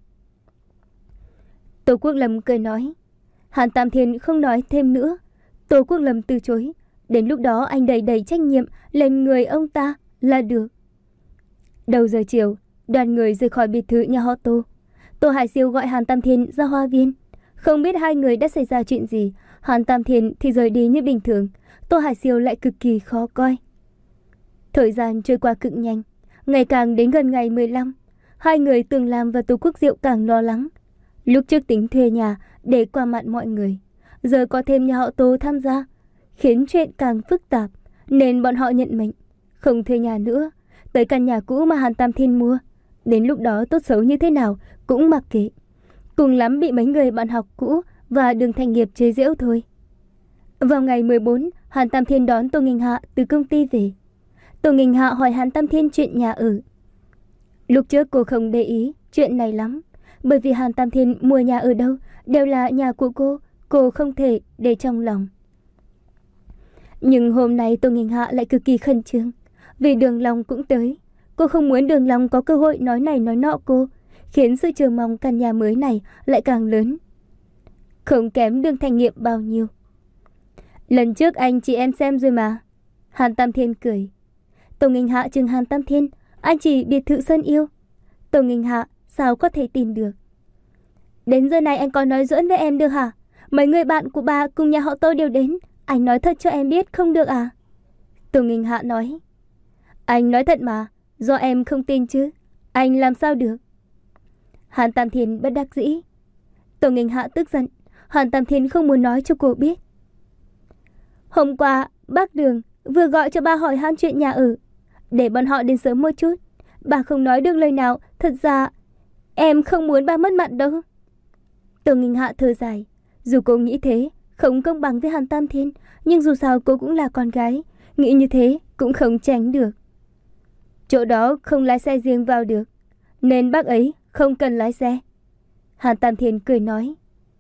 Tô Quốc Lâm cười nói. Hàn Tam Thiên không nói thêm nữa. Tô Quốc Lâm từ chối. Đến lúc đó anh đầy đầy trách nhiệm lên người ông ta là được. Đầu giờ chiều, đoàn người rời khỏi biệt thự nhà họ Tô. Tô Hải Siêu gọi Hàn Tam Thiên ra hoa viên. Không biết hai người đã xảy ra chuyện gì. Hàn Tam Thiên thì rời đi như bình thường, Tô Hải Siêu lại cực kỳ khó coi. Thời gian trôi qua cực nhanh. Ngày càng đến gần ngày mười lăm, hai người Tường Lam và Tô Quốc Diệu càng lo lắng. Lúc trước tính thuê nhà để qua mặt mọi người, giờ có thêm nhà họ Tô tham gia, khiến chuyện càng phức tạp. nên bọn họ nhận mệnh, không thuê nhà nữa, tới căn nhà cũ mà Hàn Tam Thiên mua. Đến lúc đó tốt xấu như thế nào cũng mặc kệ, cùng lắm bị mấy người bạn học cũ và Đường Thành Nghiệp chế giễu thôi. Vào ngày mười bốn, Hàn Tam Thiên đón Tô Nghinh Hạ từ công ty về. Tô Nghinh Hạ hỏi Hàn Tam Thiên chuyện nhà ở. Lúc trước cô không để ý chuyện này lắm, bởi vì Hàn Tam Thiên mua nhà ở đâu đều là nhà của cô, cô không thể để trong lòng. Nhưng hôm nay Tô Nghinh Hạ lại cực kỳ khẩn trương, vì Đường Long cũng tới. Cô không muốn Đường Long có cơ hội nói này nói nọ cô, khiến sự chờ mong căn nhà mới này lại càng lớn. Không kém Đường Thành Nghiệp bao nhiêu. Lần trước anh chị em xem rồi mà. Hàn Tam Thiên cười. Tô Nghinh Hạ chừng Hàn Tam Thiên, anh chỉ biệt thự Sơn Yêu. Tô Nghinh Hạ sao có thể tin được. Đến giờ này anh còn nói giỡn với em được hả? Mấy người bạn của bà cùng nhà họ Tô đều đến, anh nói thật cho em biết không được à? Tô Nghinh Hạ nói. Anh nói thật mà, do em không tin chứ, anh làm sao được? Hàn Tam Thiên bất đắc dĩ. Tô Nghinh Hạ tức giận, Hàn Tam Thiên không muốn nói cho cô biết. Hôm qua, bác Đường vừa gọi cho ba hỏi han chuyện nhà ở, để bọn họ đến sớm một chút. Bà không nói được lời nào, thật ra em không muốn ba mất mặt đâu. Tô Nghinh Hạ thở dài, dù cô nghĩ thế không công bằng với Hàn Tam Thiên, nhưng dù sao cô cũng là con gái, nghĩ như thế cũng không tránh được. Chỗ đó không lái xe riêng vào được, nên bác ấy không cần lái xe. Hàn Tam Thiên cười nói.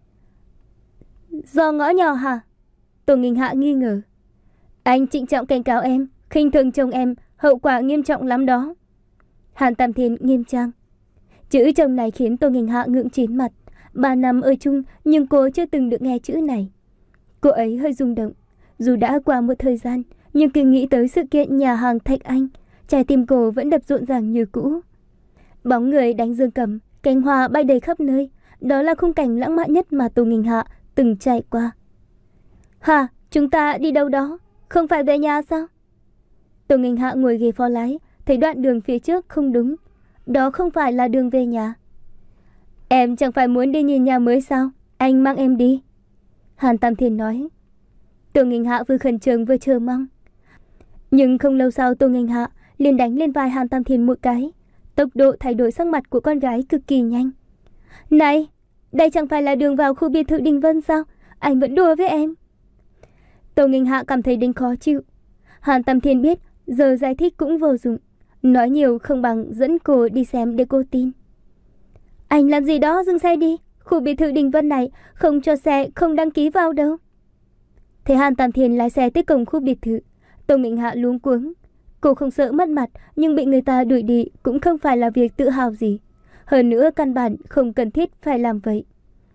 Do ngõ nhỏ hả? Tô Nghinh Hạ nghi ngờ. Anh trịnh trọng cảnh cáo em, khinh thường chồng em, hậu quả nghiêm trọng lắm đó. Hàn Tam Thiên nghiêm trang. Chữ chồng này khiến Tô Nghinh Hạ ngượng chín mặt. Ba năm ở chung nhưng cô chưa từng được nghe chữ này. Cô ấy hơi rung động. Dù đã qua một thời gian, nhưng khi nghĩ tới sự kiện nhà hàng Thạch Anh, trái tim cô vẫn đập rộn ràng như cũ. Bóng người đánh dương cầm, cánh hoa bay đầy khắp nơi. Đó là khung cảnh lãng mạn nhất mà Tô Nghinh Hạ từng trải qua. Hả? Chúng ta đi đâu đó? Không phải về nhà sao? Tô Nghinh Hạ ngồi ghế phó lái, thấy đoạn đường phía trước không đúng. Đó không phải là đường về nhà. Em chẳng phải muốn đi nhìn nhà mới sao? Anh mang em đi. Hàn Tam Thiên nói. Tô Nghinh Hạ vừa khẩn trương vừa chờ mong. Nhưng không lâu sau Tô Nghinh Hạ liền đánh lên vai Hàn Tam Thiên một cái. Tốc độ thay đổi sắc mặt của con gái cực kỳ nhanh. Này, đây chẳng phải là đường vào khu biệt thự Đình Vân sao? Anh vẫn đùa với em. Tô Nghinh Hạ cảm thấy đến khó chịu. Hàn Tam Thiên biết giờ giải thích cũng vô dụng, nói nhiều không bằng dẫn cô đi xem để cô tin. Anh làm gì đó, dừng xe đi. Khu biệt thự Đình Vân này không cho xe không đăng ký vào đâu. Thấy Hàn Tam Thiên lái xe tới cổng khu biệt thự, Tô Nghinh Hạ luống cuống. Cô không sợ mất mặt, nhưng bị người ta đuổi đi cũng không phải là việc tự hào gì. Hơn nữa căn bản không cần thiết phải làm vậy.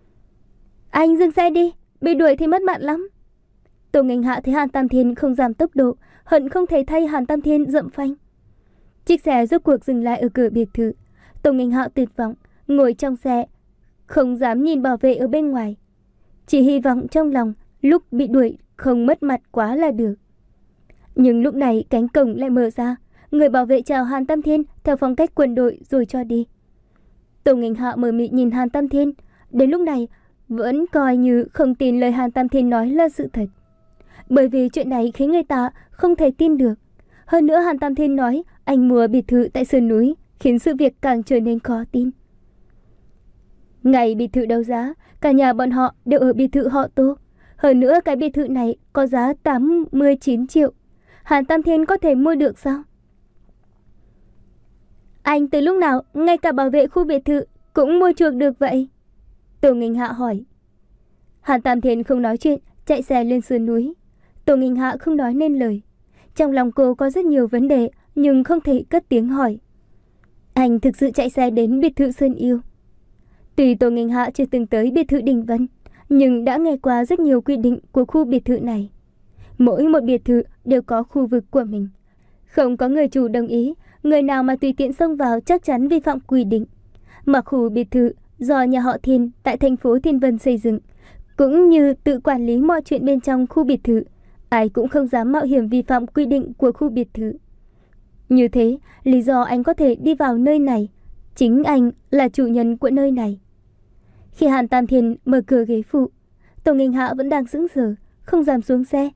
Anh dừng xe đi, bị đuổi thì mất mặt lắm. Tô Nghinh Hạ thấy Hàn Tam Thiên không giảm tốc độ, hận không thể thay Hàn Tam Thiên dậm phanh. Chiếc xe rốt cuộc dừng lại ở cửa biệt thự. Tô Nghinh Hạ tuyệt vọng, ngồi trong xe, không dám nhìn bảo vệ ở bên ngoài. Chỉ hy vọng trong lòng lúc bị đuổi không mất mặt quá là được. Nhưng lúc này cánh cổng lại mở ra, người bảo vệ chào Hàn Tam Thiên theo phong cách quân đội rồi cho đi. Tô Nghinh Hạ mờ mịt nhìn Hàn Tam Thiên, đến lúc này vẫn coi như không tin lời Hàn Tam Thiên nói là sự thật. Bởi vì chuyện này khiến người ta không thể tin được. Hơn nữa Hàn Tam Thiên nói anh mua biệt thự tại sườn núi, khiến sự việc càng trở nên khó tin. Ngày biệt thự đấu giá, cả nhà bọn họ đều ở biệt thự họ Tô. Hơn nữa cái biệt thự này có giá tám mươi chín triệu. Hàn Tam Thiên có thể mua được sao? Anh từ lúc nào ngay cả bảo vệ khu biệt thự cũng mua chuộc được vậy? Tô Nghinh Hạ hỏi. Hàn Tam Thiên không nói chuyện, chạy xe lên sườn núi. Tô Nghinh Hạ không nói nên lời. Trong lòng cô có rất nhiều vấn đề, nhưng không thể cất tiếng hỏi. Anh thực sự chạy xe đến biệt thự Sơn Yêu. Tuy Tô Nghinh Hạ chưa từng tới biệt thự Đình Vân, nhưng đã nghe qua rất nhiều quy định của khu biệt thự này. Mỗi một biệt thự đều có khu vực của mình. Không có người chủ đồng ý, người nào mà tùy tiện xông vào chắc chắn vi phạm quy định. Mà khu biệt thự do nhà họ Thiên tại thành phố Thiên Vân xây dựng, cũng như tự quản lý mọi chuyện bên trong khu biệt thự, ai cũng không dám mạo hiểm vi phạm quy định của khu biệt thự. Như thế, lý do anh có thể đi vào nơi này, chính anh là chủ nhân của nơi này. Khi Hàn Tam Thiên mở cửa ghế phụ, Tô Nghinh Hạ vẫn đang sững sờ, không dám xuống xe.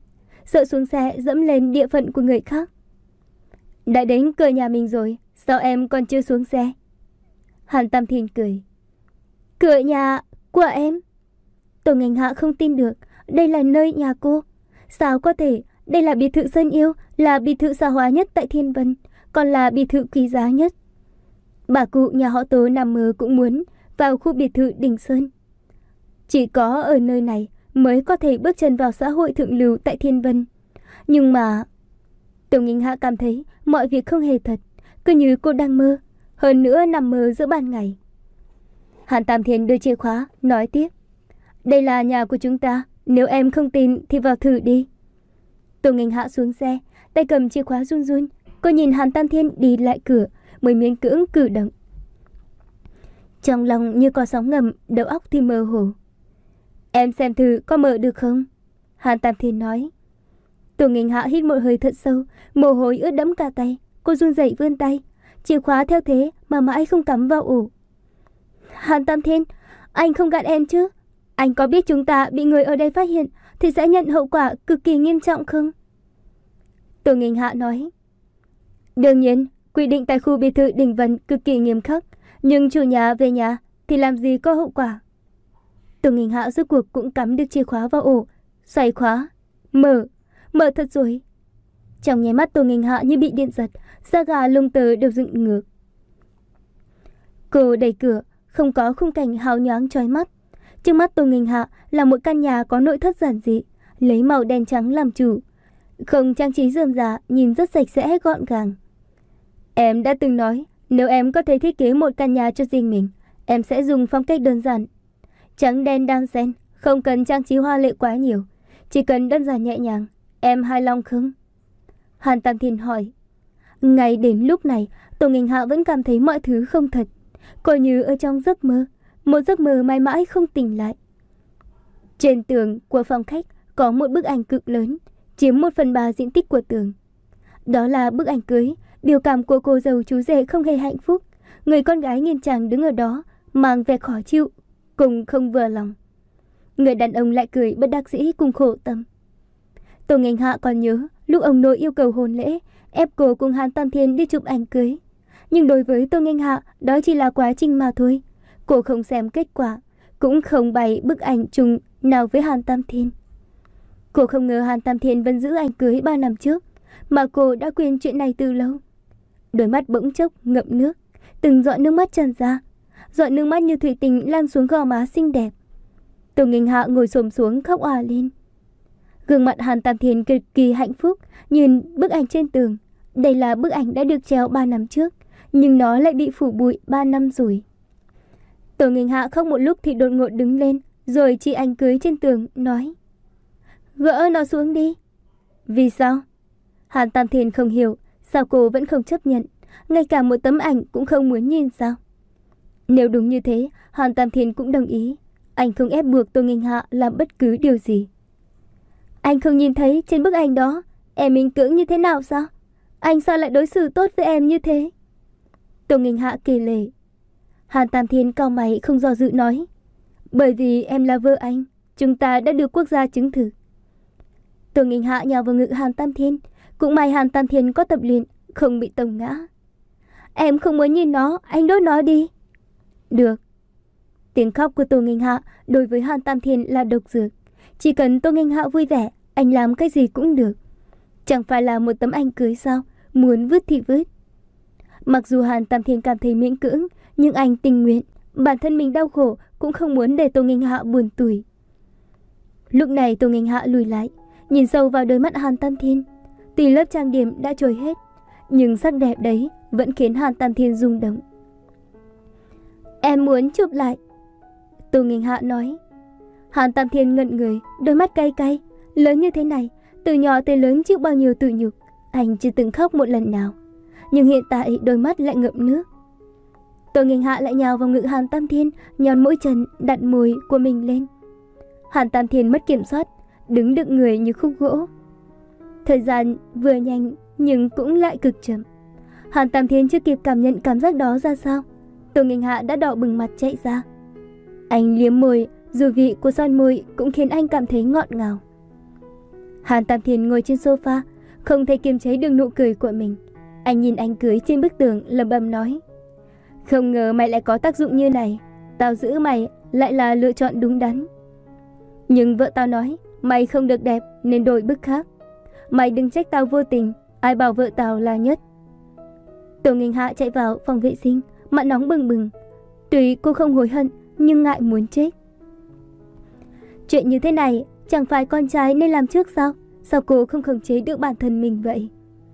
sợ xuống xe dẫm lên địa phận của người khác. Đã đến cửa nhà mình rồi, sao em còn chưa xuống xe? Hàn Tam Thiên cười. Cửa nhà của em? Tô Nghênh Hạ không tin được, đây là nơi nhà cô. Sao có thể, đây là biệt thự Sơn Yêu, là biệt thự xa hoa nhất tại Thiên Vân, còn là biệt thự quý giá nhất. Bà cụ nhà họ Tố nằm mơ cũng muốn vào khu biệt thự Đình Sơn. Chỉ có ở nơi này mới có thể bước chân vào xã hội thượng lưu tại Thiên Vân. Nhưng mà Tô Nghênh Hạ cảm thấy mọi việc không hề thật, cứ như cô đang mơ, hơn nữa nằm mơ giữa ban ngày. Hàn Tam Thiên đưa chìa khóa, nói tiếp. Đây là nhà của chúng ta, nếu em không tin thì vào thử đi. Tô Nghênh Hạ xuống xe, tay cầm chìa khóa run run. Cô nhìn Hàn Tam Thiên đi lại cửa mới miễn cưỡng cử động. Trong lòng như có sóng ngầm, đầu óc thì mơ hồ. Em xem thử có mở được không? Hàn Tam Thiên nói. Tô Nghênh Hạ hít một hơi thật sâu, mồ hôi ướt đẫm cả tay. Cô run rẩy vươn tay, chìa khóa theo thế mà mãi không cắm vào ổ. Hàn Tam Thiên, anh không gạt em chứ? Anh có biết chúng ta bị người ở đây phát hiện thì sẽ nhận hậu quả cực kỳ nghiêm trọng không? Tô Nghênh Hạ nói. Đương nhiên, quy định tại khu biệt thự Đình Vân cực kỳ nghiêm khắc, nhưng chủ nhà về nhà thì làm gì có hậu quả. Tô Nghênh Hạ rốt cuộc cũng cắm được chìa khóa vào ổ, xoay khóa, mở, mở thật rồi. Trong nháy mắt Tô Nghênh Hạ như bị điện giật, da gà lông tơ đều dựng ngược. Cô đẩy cửa, không có khung cảnh hào nhoáng chói mắt. Trước mắt Tô Nghênh Hạ là một căn nhà có nội thất giản dị, lấy màu đen trắng làm chủ, không trang trí rườm rà, nhìn rất sạch sẽ gọn gàng. Em đã từng nói, nếu em có thể thiết kế một căn nhà cho riêng mình, em sẽ dùng phong cách đơn giản, trắng đen đan xen, không cần trang trí hoa lệ quá nhiều, chỉ cần đơn giản nhẹ nhàng. Em hài lòng không? Hàn Tam Thiên hỏi. Ngay đến lúc này, Tô Nghênh Hạ vẫn cảm thấy mọi thứ không thật, cô như ở trong giấc mơ, một giấc mơ mãi mãi không tỉnh lại. Trên tường của phòng khách có một bức ảnh cực lớn, chiếm một phần ba diện tích của tường. Đó là bức ảnh cưới, biểu cảm của cô dâu chú rể không hề hạnh phúc. Người con gái nghiêm trang đứng ở đó, mang vẻ khó chịu, cùng không vừa lòng. Người đàn ông lại cười bất đắc dĩ cùng khổ tâm. Tô Nghênh Hạ còn nhớ lúc ông nội yêu cầu hôn lễ, ép cô cùng Hàn Tam Thiên đi chụp ảnh cưới. Nhưng đối với Tô Nghênh Hạ, đó chỉ là quá trình mà thôi. Cô không xem kết quả, cũng không bày bức ảnh chung nào với Hàn Tam Thiên. Cô không ngờ Hàn Tam Thiên vẫn giữ ảnh cưới ba năm trước, mà cô đã quên chuyện này từ lâu. Đôi mắt bỗng chốc ngậm nước, từng giọt nước mắt tràn ra, giọt nước mắt như thủy tinh lan xuống gò má xinh đẹp. Tô Nghênh Hạ ngồi xổm xuống khóc òa lên. Gương mặt Hàn Tam Thiên cực kỳ hạnh phúc, nhìn bức ảnh trên tường. Đây là bức ảnh đã được treo ba năm trước, nhưng nó lại bị phủ bụi ba năm rồi. Tô Nghênh Hạ khóc một lúc thì đột ngột đứng lên, rồi chỉ ảnh cưới trên tường, nói. Gỡ nó xuống đi. Vì sao? Hàn Tam Thiên không hiểu, sao cô vẫn không chấp nhận, ngay cả một tấm ảnh cũng không muốn nhìn sao? Nếu đúng như thế, Hàn Tam Thiên cũng đồng ý. Anh không ép buộc Tô Nghênh Hạ làm bất cứ điều gì. Anh không nhìn thấy trên bức ảnh đó em miễn cưỡng như thế nào sao? Anh sao lại đối xử tốt với em như thế? Tô Nghênh Hạ kể lể. Hàn Tam Thiên cau mày không do dự nói. Bởi vì em là vợ anh, chúng ta đã được quốc gia chứng thực. Tô Nghênh Hạ nhào vào ngực Hàn Tam Thiên. Cũng may Hàn Tam Thiên có tập luyện, không bị tông ngã. Em không muốn nhìn nó, anh đốt nó đi. Được. Tiếng khóc của Tô Nghênh Hạ đối với Hàn Tam Thiên là độc dược. Chỉ cần Tô Nghênh Hạ vui vẻ, anh làm cái gì cũng được. Chẳng phải là một tấm ảnh cưới sao, muốn vứt thì vứt. Mặc dù Hàn Tam Thiên cảm thấy miễn cưỡng, nhưng anh tình nguyện. Bản thân mình đau khổ cũng không muốn để Tô Nghênh Hạ buồn tủi. Lúc này Tô Nghênh Hạ lùi lại, nhìn sâu vào đôi mắt Hàn Tam Thiên. Tuy lớp trang điểm đã trôi hết, nhưng sắc đẹp đấy vẫn khiến Hàn Tam Thiên rung động. Em muốn chụp lại, Tô Nghênh Hạ nói. Hàn Tam Thiên ngẩn người, đôi mắt cay cay. Lớn như thế này, từ nhỏ tới lớn chịu bao nhiêu tủi nhục, anh chưa từng khóc một lần nào. Nhưng hiện tại đôi mắt lại ngậm nước. Tô Nghênh Hạ lại nhào vào ngực Hàn Tam Thiên, nhón mũi chân đặt môi của mình lên. Hàn Tam Thiên mất kiểm soát, đứng đựng người như khúc gỗ. Thời gian vừa nhanh nhưng cũng lại cực chậm. Hàn Tam Thiên chưa kịp cảm nhận cảm giác đó ra sao, Tô Nghênh Hạ đã đỏ bừng mặt chạy ra. Anh liếm môi, dù vị của son môi cũng khiến anh cảm thấy ngọt ngào. Hàn Tam Thiên ngồi trên sofa, không thể kiềm chế được nụ cười của mình. Anh nhìn ảnh cưới trên bức tường, lẩm bẩm nói: không ngờ mày lại có tác dụng như này. Tao giữ mày lại là lựa chọn đúng đắn. Nhưng vợ tao nói mày không được đẹp nên đổi bức khác. Mày đừng trách tao vô tình, ai bảo vợ tao là nhất. Tô Nghênh Hạ chạy vào phòng vệ sinh, mặt nóng bừng bừng. Tuy cô không hối hận nhưng ngại muốn chết. Chuyện như thế này chẳng phải con trai nên làm trước sao? Sao cô không khống chế được bản thân mình vậy?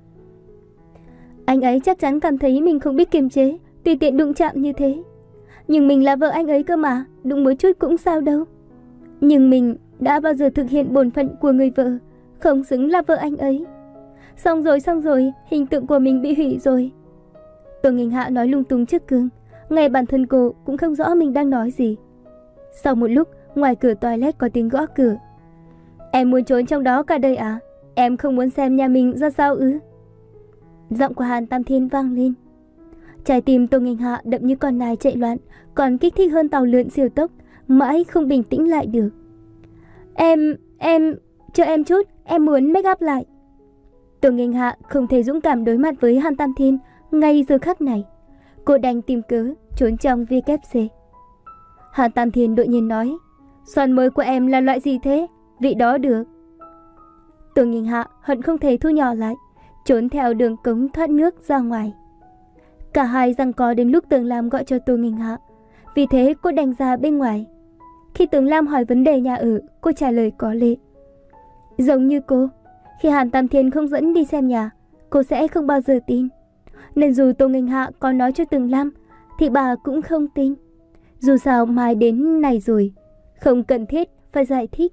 Anh ấy chắc chắn cảm thấy mình không biết kiềm chế, tùy tiện đụng chạm như thế. Nhưng mình là vợ anh ấy cơ mà, đụng một chút cũng sao đâu. Nhưng mình đã bao giờ thực hiện bổn phận của người vợ, không xứng là vợ anh ấy. Xong rồi, xong rồi, hình tượng của mình bị hủy rồi. Tô Nghênh Hạ nói lung tung trước gương, ngay bản thân cô cũng không rõ mình đang nói gì. Sau một lúc, ngoài cửa toilet có tiếng gõ cửa. Em muốn trốn trong đó cả đời à? Em không muốn xem nhà mình ra sao ư? Giọng của Hàn Tam Thiên vang lên. Trái tim Tô Nghênh Hạ đập như con nai chạy loạn, còn kích thích hơn tàu lượn siêu tốc, mãi không bình tĩnh lại được. Em, em, cho em chút, em muốn make up lại. Tô Nghênh Hạ không thể dũng cảm đối mặt với Hàn Tam Thiên ngay giờ khắc này. Cô đành tìm cớ trốn trong vê kép xê. Hàn Tam Thiên đột nhiên nói: Xoàn mới của em là loại gì thế? Vị đó được. Tô Nghênh Hạ hận không thể thu nhỏ lại, trốn theo đường cống thoát nước ra ngoài. Cả hai giằng co đến lúc Tường Lam gọi cho Tô Nghênh Hạ, vì thế cô đành ra bên ngoài. Khi Tường Lam hỏi vấn đề nhà ở, cô trả lời có lệ. Giống như cô, khi Hàn Tam Thiên không dẫn đi xem nhà, cô sẽ không bao giờ tin. Nên dù Tô Nghênh Hạ có nói cho Tường Lam thì bà cũng không tin. Dù sao mai đến này rồi, không cần thiết phải giải thích.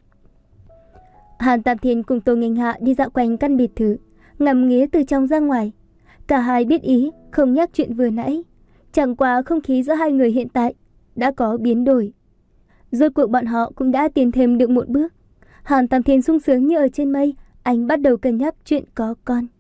Hàn Tam Thiên cùng Tô Nghênh Hạ đi dạo quanh căn biệt thự, ngắm nghía từ trong ra ngoài. Cả hai biết ý không nhắc chuyện vừa nãy. Chẳng qua không khí giữa hai người hiện tại đã có biến đổi. Rốt cuộc bọn họ cũng đã tiến thêm được một bước. Hàn Tam Thiên sung sướng như ở trên mây, anh bắt đầu cân nhắc chuyện có con.